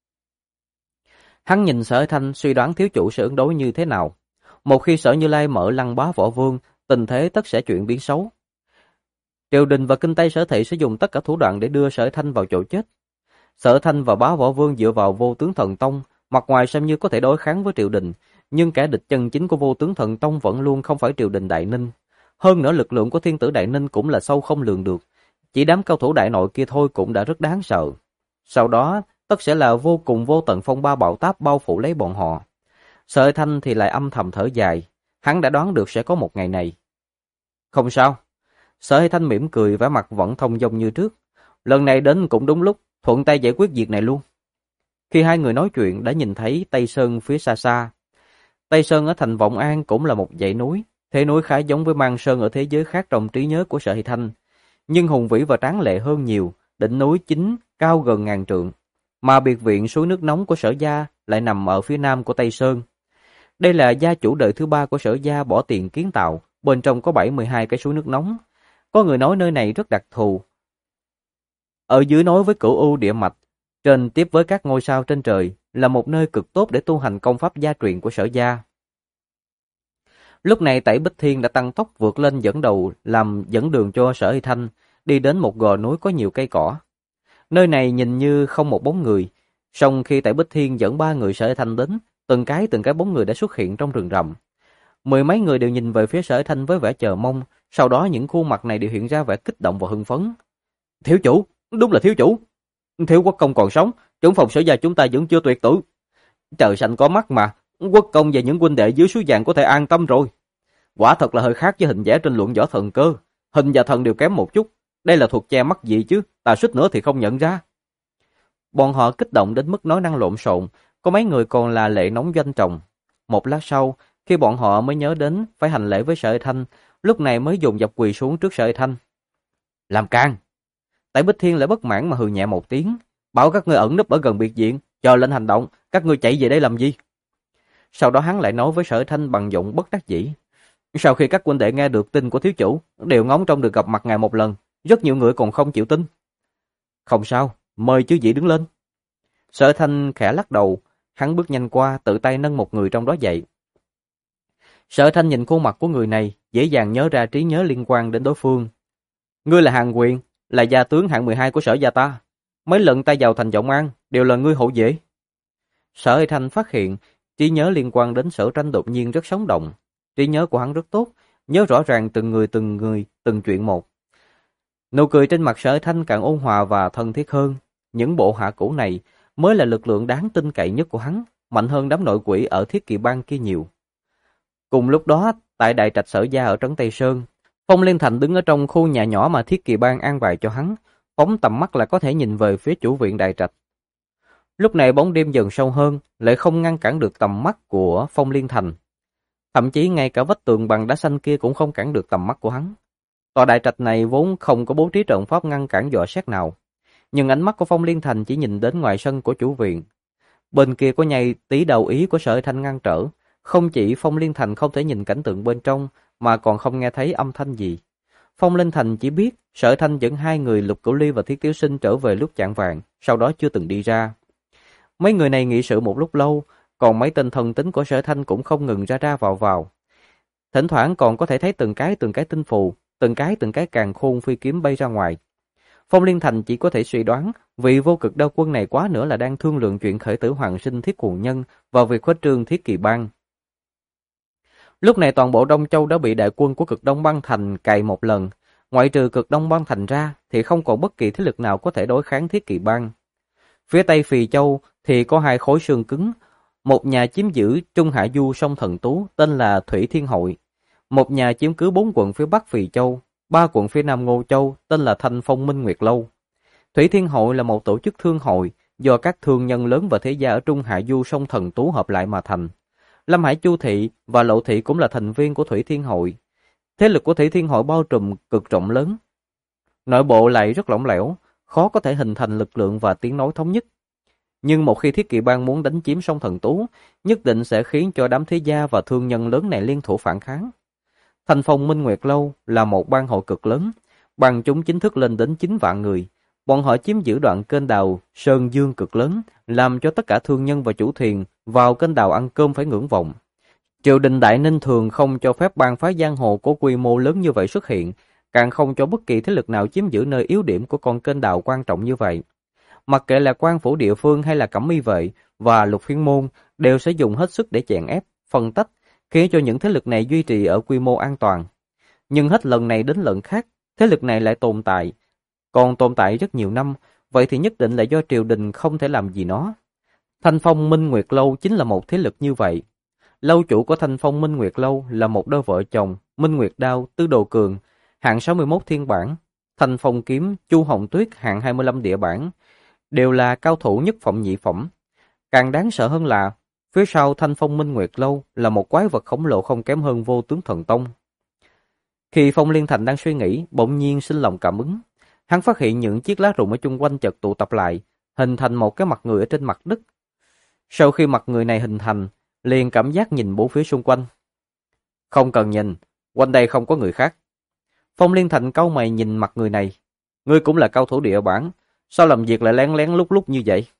Hắn nhìn Sở Hải Thanh suy đoán thiếu chủ sẽ ứng đối như thế nào. Một khi Sở Như Lai mở lăng bá Võ Vương, tình thế tất sẽ chuyển biến xấu. Triều đình và kinh Tây Sở Thị sẽ dùng tất cả thủ đoạn để đưa Sở Hải Thanh vào chỗ chết. Sở Thanh và bá Võ Vương dựa vào Vô Tướng Thần Tông, mặt ngoài xem như có thể đối kháng với triều đình, nhưng kẻ địch chân chính của Vô Tướng Thần Tông vẫn luôn không phải triều đình Đại Ninh. Hơn nữa lực lượng của thiên tử Đại Ninh cũng là sâu không lường được, chỉ đám cao thủ đại nội kia thôi cũng đã rất đáng sợ. Sau đó, tất sẽ là vô cùng vô tận phong ba bão táp bao phủ lấy bọn họ. Sở Hải Thanh thì lại âm thầm thở dài, hắn đã đoán được sẽ có một ngày này. Không sao. Sở Hải Thanh mỉm cười, vẻ mặt vẫn thông dong như trước. Lần này đến cũng đúng lúc, thuận tay giải quyết việc này luôn. Khi hai người nói chuyện đã nhìn thấy Tây Sơn phía xa xa. Tây Sơn ở thành Vọng An cũng là một dãy núi, thế núi khá giống với Mang Sơn ở thế giới khác trong trí nhớ của Sở Hải Thanh, nhưng hùng vĩ và tráng lệ hơn nhiều. Đỉnh núi chính cao gần 1000 trượng, mà biệt viện suối nước nóng của Sở gia lại nằm ở phía nam của Tây Sơn. Đây là gia chủ đời thứ 3 của Sở gia bỏ tiền kiến tạo, bên trong có 72 cái suối nước nóng. Có người nói nơi này rất đặc thù. Ở dưới nối với Cửu U địa mạch, trên tiếp với các ngôi sao trên trời, là một nơi cực tốt để tu hành công pháp gia truyền của Sở gia. Lúc này Tẩy Bích Thiên đã tăng tốc vượt lên dẫn đầu, làm dẫn đường cho Sở Hải Thanh, đi đến một gò núi có nhiều cây cỏ. Nơi này nhìn như không một bóng người, song khi Tẩy Bích Thiên dẫn 3 người Sở Hải Thanh đến, từng cái bóng người đã xuất hiện trong rừng rậm. Mười mấy người đều nhìn về phía Sở Hải Thanh với vẻ chờ mong, sau đó những khuôn mặt này đều hiện ra vẻ kích động và hưng phấn. Thiếu chủ, đúng là thiếu chủ. Thiếu quốc công còn sống, trưởng phòng Sở gia chúng ta vẫn chưa tuyệt tử. Trời xanh có mắt mà, quốc công và những huynh đệ dưới suối vàng có thể an tâm rồi. Quả thật là hơi khác với hình vẽ trên luận võ thần cơ, hình và thần đều kém một chút. Đây là thuộc che mắt gì chứ, ta suýt nữa thì không nhận ra. Bọn họ kích động đến mức nói năng lộn xộn, có mấy người còn là lệ nóng doanh trọng. Một lát sau, khi bọn họ mới nhớ đến phải hành lễ với Sở Hải Thanh, lúc này mới dồn dập quỳ xuống trước Sở Hải Thanh. Làm càn! Tại Bích Thiên lại bất mãn mà hừ nhẹ một tiếng, bảo các ngươi ẩn núp ở gần biệt viện, chờ lên hành động, các ngươi chạy về đây làm gì? Sau đó hắn lại nói với Sở Hải Thanh bằng giọng bất đắc dĩ. Sau khi các huynh đệ nghe được tin của thiếu chủ, đều ngóng trông được gặp mặt ngài một lần, rất nhiều người còn không chịu tin. Không sao, mời chứ vị đứng lên. Sở Hải Thanh khẽ lắc đầu, hắn bước nhanh qua, tự tay nâng một người trong đó dậy. Sở Hải Thanh nhìn khuôn mặt của người này, dễ dàng nhớ ra trí nhớ liên quan đến đối phương. Ngươi là Hàn Quyền, là gia tướng hạng 12 của Sở gia ta. Mấy lần ta vào thành Vọng An, đều là ngươi hộ vệ. Sở Hải Thanh phát hiện, trí nhớ liên quan đến Sở Tranh đột nhiên rất sống động. Trí nhớ của hắn rất tốt, nhớ rõ ràng từng người, từng chuyện một. Nụ cười trên mặt Sở Hải Thanh càng ôn hòa và thân thiết hơn. Những bộ hạ cũ này mới là lực lượng đáng tin cậy nhất của hắn, mạnh hơn đám nội quỷ ở Thiết Kỵ Bang kia nhiều. Cùng lúc đó, tại đại trạch Sở gia ở trấn Tây Sơn, Phong Liên Thành đứng ở trong khu nhà nhỏ mà Thiết Kỵ Bang an bài cho hắn, phóng tầm mắt là có thể nhìn về phía chủ viện đại trạch. Lúc này bóng đêm dần sâu hơn, lại không ngăn cản được tầm mắt của Phong Liên Thành. Thậm chí ngay cả vách tường bằng đá xanh kia cũng không cản được tầm mắt của hắn. Tòa đại trạch này vốn không có bố trí trận pháp ngăn cản dò xét nào, nhưng ánh mắt của Phong Liên Thành chỉ nhìn đến ngoài sân của chủ viện. Bên kia có nhây tí đầu ý của Sở Hải Thanh ngăn trở, không chỉ Phong Liên Thành không thể nhìn cảnh tượng bên trong, mà còn không nghe thấy âm thanh gì. Phong Liên Thành chỉ biết Sở Hải Thanh dẫn 2 người Lục Cửu Ly và Thiết Tiếu Sinh trở về lúc chạng vạng, sau đó chưa từng đi ra. Mấy người này nghị sự một lúc lâu, còn mấy tên thần tính của Sở Hải Thanh cũng không ngừng ra ra vào. Thỉnh thoảng còn có thể thấy từng cái tinh phù, từng cái càn khôn phi kiếm bay ra ngoài. Phong Liên Thành chỉ có thể suy đoán, vị vô cực đao quân này quá nữa là đang thương lượng chuyện khởi tử hoàng sinh Thiết Cuồng Nhân và việc khuếch trương Thiết Kỵ Bang. Lúc này toàn bộ Đông Châu đã bị đại quân của Cực Đông Băng Thành cày một lần, ngoại trừ Cực Đông Băng Thành ra thì không còn bất kỳ thế lực nào có thể đối kháng Thiết Kỵ Bang. Phía Tây Phì Châu thì có 2 khối xương cứng, một nhà chiếm giữ Trung Hạ Du sông Thần Tú tên là Thủy Thiên Hội, một nhà chiếm cứ 4 quận phía Bắc Phì Châu, 3 quận phía Nam Ngô Châu tên là Thanh Phong Minh Nguyệt Lâu. Thủy Thiên Hội là một tổ chức thương hội do các thương nhân lớn và thế gia ở Trung Hạ Du sông Thần Tú hợp lại mà thành. Lâm Hải Chu Thị và Lộ Thị cũng là thành viên của Thủy Thiên Hội. Thế lực của Thủy Thiên Hội bao trùm cực rộng lớn. Nội bộ lại rất lỏng lẻo, khó có thể hình thành lực lượng và tiếng nói thống nhất. Nhưng một khi Thiết Kỵ Bang muốn đánh chiếm sông Thần Tú, nhất định sẽ khiến cho đám thế gia và thương nhân lớn này liên thủ phản kháng. Thanh Phong Minh Nguyệt Lâu là một bang hội cực lớn, bang chúng chính thức lên đến 9 vạn người. Bọn họ chiếm giữ đoạn kênh đào Sơn Dương cực lớn, làm cho tất cả thương nhân và chủ thuyền vào kênh đào ăn cơm phải ngưỡng vọng. Triều đình Đại Ninh thường không cho phép bang phái giang hồ có quy mô lớn như vậy xuất hiện, càng không cho bất kỳ thế lực nào chiếm giữ nơi yếu điểm của con kênh đào quan trọng như vậy. Mặc kệ là quan phủ địa phương hay là Cẩm Y vệ và Lục Phiên môn đều sẽ dùng hết sức để chèn ép, phân tách, khiến cho những thế lực này duy trì ở quy mô an toàn. Nhưng hết lần này đến lần khác, thế lực này lại tồn tại. Còn tồn tại rất nhiều năm, vậy thì nhất định là do triều đình không thể làm gì nó. Thanh Phong Minh Nguyệt Lâu chính là một thế lực như vậy. Lâu chủ của Thanh Phong Minh Nguyệt Lâu là một đôi vợ chồng, Minh Nguyệt Đao, Tư Đồ Cường, hạng 61 thiên bản, Thanh Phong Kiếm, Chu Hồng Tuyết hạng 25 địa bản, đều là cao thủ nhất phẩm nhị phẩm. Càng đáng sợ hơn là, phía sau Thanh Phong Minh Nguyệt Lâu là một quái vật khổng lồ không kém hơn Vô Tướng Thần Tông. Khi Phong Liên Thành đang suy nghĩ, bỗng nhiên sinh lòng cảm ứng. Hắn phát hiện những chiếc lá rụng ở chung quanh chợt tụ tập lại, hình thành một cái mặt người ở trên mặt đất. Sau khi mặt người này hình thành, liền cảm giác nhìn bốn phía xung quanh. Không cần nhìn, quanh đây không có người khác. Phong Liên Thành cau mày nhìn mặt người này. Ngươi cũng là cao thủ địa bản, sao làm việc lại lén lén lúc lúc như vậy?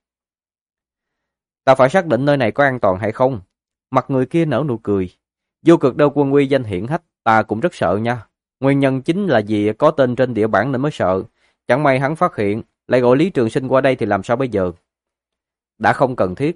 Ta phải xác định nơi này có an toàn hay không. Mặt người kia nở nụ cười. Vô Cực Đao Quân uy danh hiển hách, ta cũng rất sợ nha. Nguyên nhân chính là vì có tên trên địa bản nên mới sợ. Chẳng may hắn phát hiện, lại gọi Lý Trường Sinh qua đây thì làm sao bây giờ? Đã không cần thiết.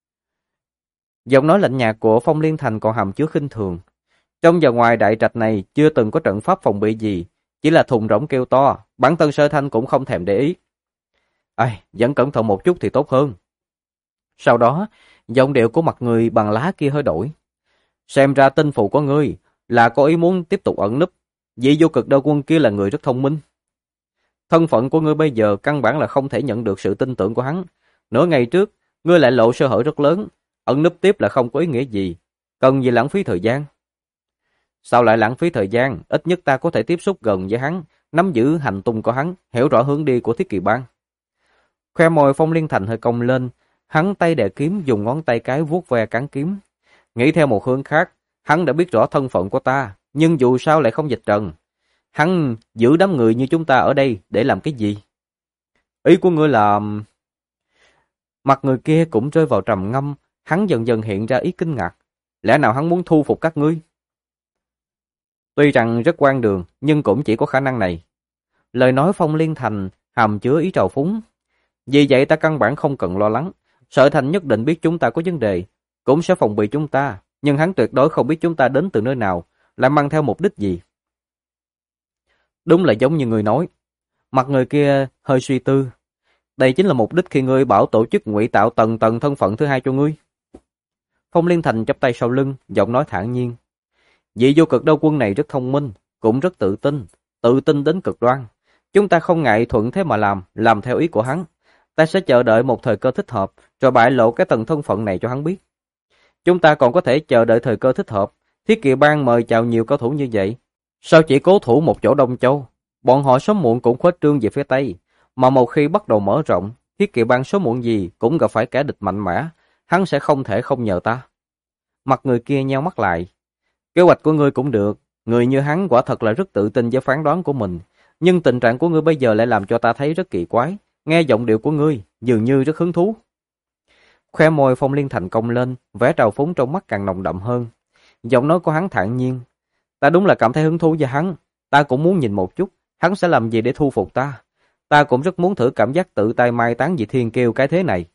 Giọng nói lạnh nhạt của Phong Liên Thành còn hàm chứa khinh thường. Trong và ngoài đại trạch này chưa từng có trận pháp phòng bị gì, chỉ là thùng rỗng kêu to, bản thân Sở Thanh cũng không thèm để ý. Ai, vẫn cẩn thận một chút thì tốt hơn. Sau đó, giọng điệu của mặt người bằng lá kia hơi đổi. Xem ra tinh phụ của ngươi là có ý muốn tiếp tục ẩn núp. Vị Vô Cực Đao Quân kia là người rất thông minh. Thân phận của ngươi bây giờ căn bản là không thể nhận được sự tin tưởng của hắn. Nửa ngày trước, ngươi lại lộ sơ hở rất lớn, ẩn núp tiếp là không có ý nghĩa gì, cần gì lãng phí thời gian. Sao lại lãng phí thời gian? Ít nhất ta có thể tiếp xúc gần với hắn, nắm giữ hành tung của hắn, hiểu rõ hướng đi của Thiết Kỵ Bang. Khoe môi Phong Liên Thành hơi cong lên, hắn tay đè kiếm dùng ngón tay cái vuốt ve cán kiếm. Nghĩ theo một hướng khác, hắn đã biết rõ thân phận của ta, nhưng dù sao lại không dịch trần. Hắn giữ đám người như chúng ta ở đây để làm cái gì? Ý của ngươi là... Mặt người kia cũng rơi vào trầm ngâm, hắn dần dần hiện ra ý kinh ngạc. Lẽ nào hắn muốn thu phục các ngươi? Tuy rằng rất quan đường, nhưng cũng chỉ có khả năng này. Lời nói Phong Liên Thành hàm chứa ý trào phúng. Vì vậy ta căn bản không cần lo lắng. Sở Thành nhất định biết chúng ta có vấn đề, cũng sẽ phòng bị chúng ta, nhưng hắn tuyệt đối không biết chúng ta đến từ nơi nào, lại mang theo mục đích gì. Đúng là giống như người nói. Mặt người kia hơi suy tư. Đây chính là mục đích khi ngươi bảo tổ chức ngụy tạo tầng tầng thân phận thứ hai cho ngươi. Phong Liên Thành chắp tay sau lưng, giọng nói thản nhiên. Vị Vô Cực Đao Quân này rất thông minh, cũng rất tự tin đến cực đoan. Chúng ta không ngại thuận thế mà làm theo ý của hắn. Ta sẽ chờ đợi một thời cơ thích hợp, rồi bại lộ cái tầng thân phận này cho hắn biết. Chúng ta còn có thể chờ đợi thời cơ thích hợp. Thiết Kỵ Bang mời chào nhiều cao thủ như vậy. Sao chỉ cố thủ một chỗ Đông Châu? Bọn họ sớm muộn cũng khuếch trương về phía Tây. Mà một khi bắt đầu mở rộng, Thiết Kỵ Bang sớm muộn gì cũng gặp phải kẻ địch mạnh mẽ. Hắn sẽ không thể không nhờ ta. Mặt người kia nheo mắt lại. Kế hoạch của ngươi cũng được. Người như hắn quả thật là rất tự tin với phán đoán của mình. Nhưng tình trạng của ngươi bây giờ lại làm cho ta thấy rất kỳ quái. Nghe giọng điệu của ngươi, dường như rất hứng thú. Khoe môi Phong Liên Thành cong lên, vẻ trào phúng trong mắt càng nồng đậm hơn. Giọng nói của hắn thản nhiên. Ta đúng là cảm thấy hứng thú với hắn. Ta cũng muốn nhìn một chút, hắn sẽ làm gì để thu phục ta. Ta cũng rất muốn thử cảm giác tự tay mai táng vị thiên kiêu cái thế này.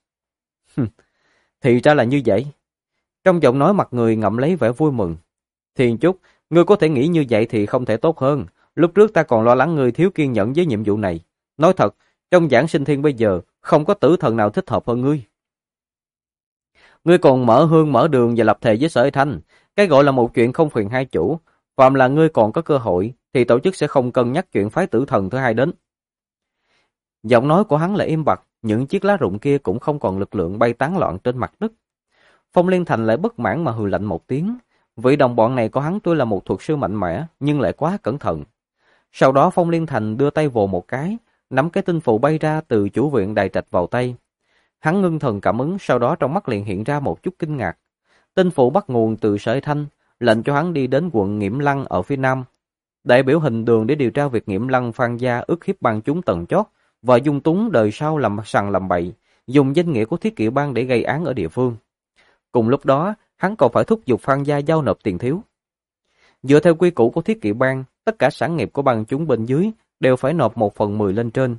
Thì ra là như vậy. Trong giọng nói mặt người ngậm lấy vẻ vui mừng. Thiên Chúc, ngươi có thể nghĩ như vậy thì không thể tốt hơn. Lúc trước ta còn lo lắng ngươi thiếu kiên nhẫn với nhiệm vụ này. Nói thật, trong giảng sinh thiên bây giờ, không có tử thần nào thích hợp hơn ngươi. Ngươi còn mở hương mở đường và lập thề với Sở Thanh. Cái gọi là một chuyện không phiền hai chủ. Phàm là ngươi còn có cơ hội, thì tổ chức sẽ không cân nhắc chuyện phái tử thần thứ hai đến. Giọng nói của hắn lại im bặt, những chiếc lá rụng kia cũng không còn lực lượng bay tán loạn trên mặt đất. Phong Liên Thành lại bất mãn mà hừ lạnh một tiếng. Vị đồng bọn này của hắn tuy là một thuật sư mạnh mẽ, nhưng lại quá cẩn thận. Sau đó Phong Liên Thành đưa tay vồ một cái, nắm cái tinh phù bay ra từ chủ viện Đài Trạch vào tay. Hắn ngưng thần cảm ứng, sau đó trong mắt liền hiện ra một chút kinh ngạc. Tinh phù bắt nguồn từ Sở Thanh, lệnh cho hắn đi đến quận Nghiễm Lăng ở phía nam. Đại biểu hình đường để điều tra việc Nghiễm Lăng Phan gia ức hiếp bang chúng tầng chót và dung túng đời sau làm sằng làm bậy, dùng danh nghĩa của Thiết Kỵ bang để gây án ở địa phương. Cùng lúc đó, hắn còn phải thúc giục Phan gia giao nộp tiền thiếu. Dựa theo quy củ của Thiết Kỵ bang, tất cả sản nghiệp của bang chúng bên dưới đều phải nộp 1/10 lên trên.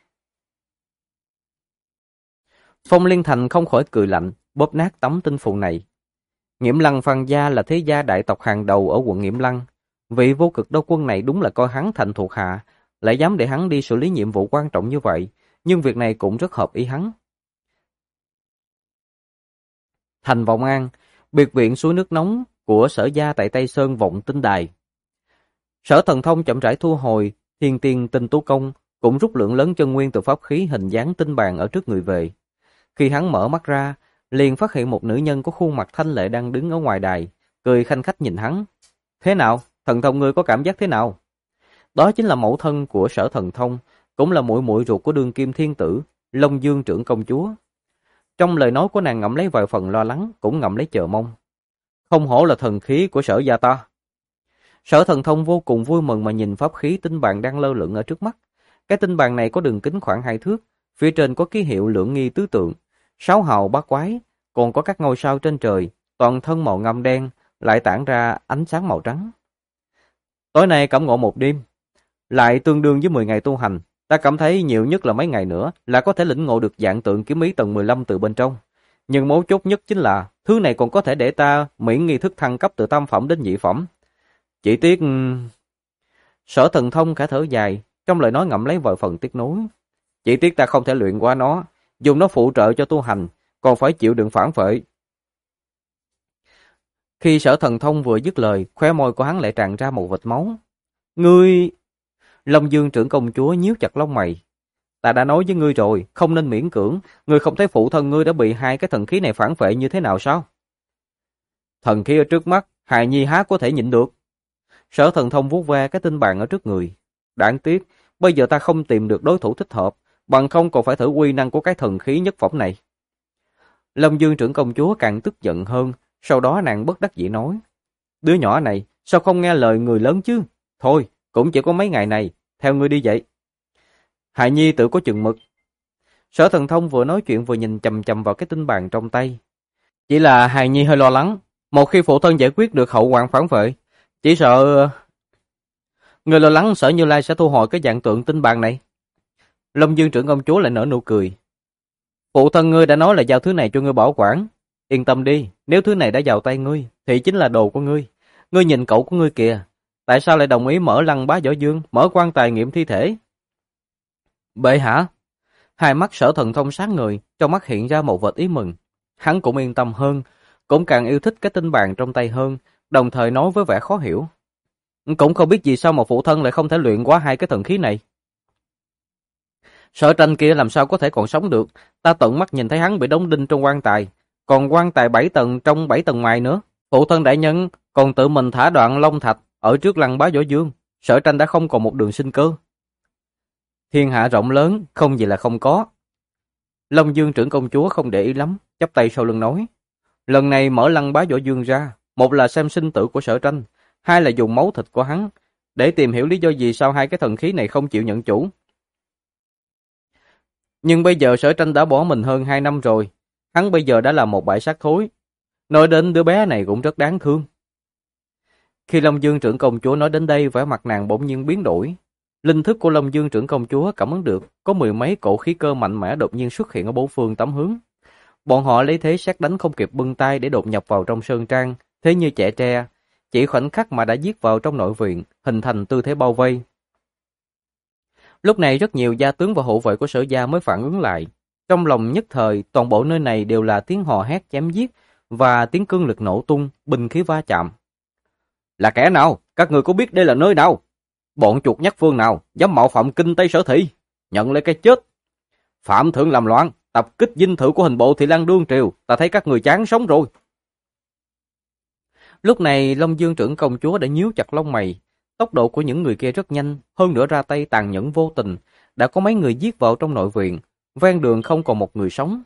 Phong Liên Thành không khỏi cười lạnh, bóp nát tấm tinh phù này. Nghiễm Lăng Phan gia là thế gia đại tộc hàng đầu ở quận Nghiễm Lăng. Vị vô cực đô quân này đúng là coi hắn thành thuộc hạ, lại dám để hắn đi xử lý nhiệm vụ quan trọng như vậy, nhưng việc này cũng rất hợp ý hắn. Thành Vọng An, biệt viện suối nước nóng của Sở gia tại Tây Sơn Vọng Tinh Đài. Sở Thần Thông chậm rãi thu hồi Thiên Tiên Tinh Tú Công, cũng rút lượng lớn chân nguyên từ pháp khí hình dáng tinh bàn ở trước người về. Khi hắn mở mắt ra, liền phát hiện một nữ nhân có khuôn mặt thanh lệ đang đứng ở ngoài đài, cười khanh khách nhìn hắn. Thế nào? Thần thông ngươi có cảm giác thế nào? Đó chính là mẫu thân của Sở Thần Thông, cũng là muội muội ruột của đương kim thiên tử, Long Dương trưởng công chúa. Trong lời nói của nàng ngậm lấy vài phần lo lắng, cũng ngậm lấy chờ mong. Không hổ là thần khí của Sở gia ta. Sở Thần Thông vô cùng vui mừng mà nhìn pháp khí tinh bàn đang lơ lửng ở trước mắt. Cái tinh bàn này có đường kính khoảng 2 thước, phía trên có ký hiệu lưỡng nghi tứ tượng, 6 hào bát quái, còn có các ngôi sao trên trời, toàn thân màu ngăm đen, lại tản ra ánh sáng màu trắng. Tối nay cảm ngộ một đêm, lại tương đương với 10 ngày tu hành. Ta cảm thấy nhiều nhất là mấy ngày nữa là có thể lĩnh ngộ được dạng tượng kiếm ý tầng 15 từ bên trong. Nhưng mấu chốt nhất chính là thứ này còn có thể để ta miễn nghi thức thăng cấp từ tam phẩm đến nhị phẩm. Chỉ tiếc... Sở Thần Thông khẽ thở dài, trong lời nói ngậm lấy vài phần tiếc nuối. Chỉ tiếc ta không thể luyện qua nó, dùng nó phụ trợ cho tu hành, còn phải chịu đựng phản phệ. Khi Sở Thần Thông vừa dứt lời, khóe môi của hắn lại tràn ra một vệt máu. Ngươi... Long Dương trưởng công chúa nhíu chặt lông mày. Ta đã nói với ngươi rồi, không nên miễn cưỡng, ngươi không thấy phụ thân ngươi đã bị hai cái thần khí này phản phệ như thế nào sao? Thần khí ở trước mắt, hài nhi há có thể nhịn được. Sở Thần Thông vuốt ve cái tinh bàn ở trước người. Đáng tiếc, bây giờ ta không tìm được đối thủ thích hợp, bằng không còn phải thử uy năng của cái thần khí nhất phẩm này. Long Dương trưởng công chúa càng tức giận hơn, sau đó nàng bất đắc dĩ nói. Đứa nhỏ này, sao không nghe lời người lớn chứ? Thôi, cũng chỉ có mấy ngày này, theo ngươi đi vậy. Hài nhi tự có chừng mực. Sở Thần Thông vừa nói chuyện vừa nhìn chằm chằm vào cái tinh bàn trong tay. Chỉ là hài nhi hơi lo lắng, một khi phụ thân giải quyết được hậu hoạn phản vệ, chỉ sợ... Người lo lắng Sở Như Lai sẽ thu hồi cái dạng tượng tinh bàn này. Long Dương trưởng công chúa lại nở nụ cười. Phụ thân ngươi đã nói là giao thứ này cho ngươi bảo quản. Yên tâm đi, nếu thứ này đã vào tay ngươi, thì chính là đồ của ngươi. Ngươi nhìn cậu của ngươi kìa, tại sao lại đồng ý mở lăng bá võ dương, mở quan tài nghiệm thi thể? Bệ hạ? Hai mắt Sở Thần Thông sáng người, trong mắt hiện ra một vệt ý mừng. Hắn cũng yên tâm hơn, cũng càng yêu thích cái tinh bàn trong tay hơn, đồng thời nói với vẻ khó hiểu. Cũng không biết vì sao mà phụ thân lại không thể luyện qua hai cái thần khí này. Sở Tranh kia làm sao có thể còn sống được, ta tận mắt nhìn thấy hắn bị đóng đinh trong quan tài, còn quan tài 7 tầng trong 7 tầng ngoài nữa. Phụ thân đại nhân còn tự mình thả đoạn long thạch ở trước lăng bá võ dương, Sở Tranh đã không còn một đường sinh cơ. Thiên hạ rộng lớn, không gì là không có. Long Dương trưởng công chúa không để ý lắm, chắp tay sau lưng nói. Lần này mở lăng bá võ dương ra, một là xem sinh tử của Sở Tranh, hai là dùng máu thịt của hắn, để tìm hiểu lý do gì sao hai cái thần khí này không chịu nhận chủ. Nhưng bây giờ Sở Tranh đã bỏ mình hơn 2 năm rồi, hắn bây giờ đã là một bãi xác thối. Nói đến đứa bé này cũng rất đáng thương. Khi Long Dương trưởng công chúa nói đến đây, vẻ mặt nàng bỗng nhiên biến đổi. Linh thức của Long Dương trưởng công chúa cảm ứng được có 10 mấy cổ khí cơ mạnh mẽ đột nhiên xuất hiện ở bốn phương tám hướng. Bọn họ lấy thế sét đánh không kịp bưng tay để đột nhập vào trong sơn trang, thế như trẻ tre, chỉ khoảnh khắc mà đã giết vào trong nội viện, hình thành tư thế bao vây. Lúc này rất nhiều gia tướng và hộ vệ của Sở gia mới phản ứng lại, Trong lòng nhất thời, toàn bộ nơi này đều là tiếng hò hét chém giết và tiếng cương lực nổ tung, binh khí va chạm. Là kẻ nào? Các người có biết đây là nơi nào? Bọn chuột nhắt phương nào dám mạo phạm kinh Tây Sở Thị, nhận lấy cái chết. Phạm thượng làm loạn, tập kích dinh thự của hình bộ Thị Lang đương triều, ta thấy các người chán sống rồi. Lúc này Long Dương trưởng công chúa đã nhíu chặt lông mày, tốc độ của những người kia rất nhanh, hơn nữa ra tay tàn nhẫn vô tình, đã có mấy người giết vào trong nội viện, ven đường không còn một người sống.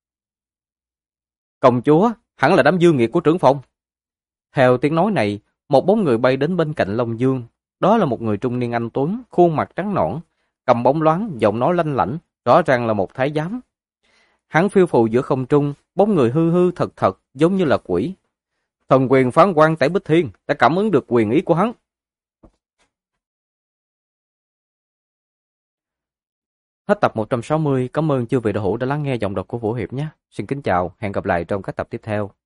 Công chúa, hẳn là đám dư nghiệt của trưởng phòng. Theo tiếng nói này, một bóng người bay đến bên cạnh Long Dương. Đó là một người trung niên anh tuấn, khuôn mặt trắng nõn, cầm bóng loáng, giọng nói lanh lảnh, rõ ràng là một thái giám. Hắn phiêu phù giữa không trung, bóng người hư hư thật thật, giống như là quỷ. Thần quyền phán quan tại Bích Thiên, đã cảm ứng được quyền ý của hắn. Hết tập 160, cảm ơn chư vị đạo hữu đã lắng nghe giọng đọc của Vũ Hiệp nhé. Xin kính chào, hẹn gặp lại trong các tập tiếp theo.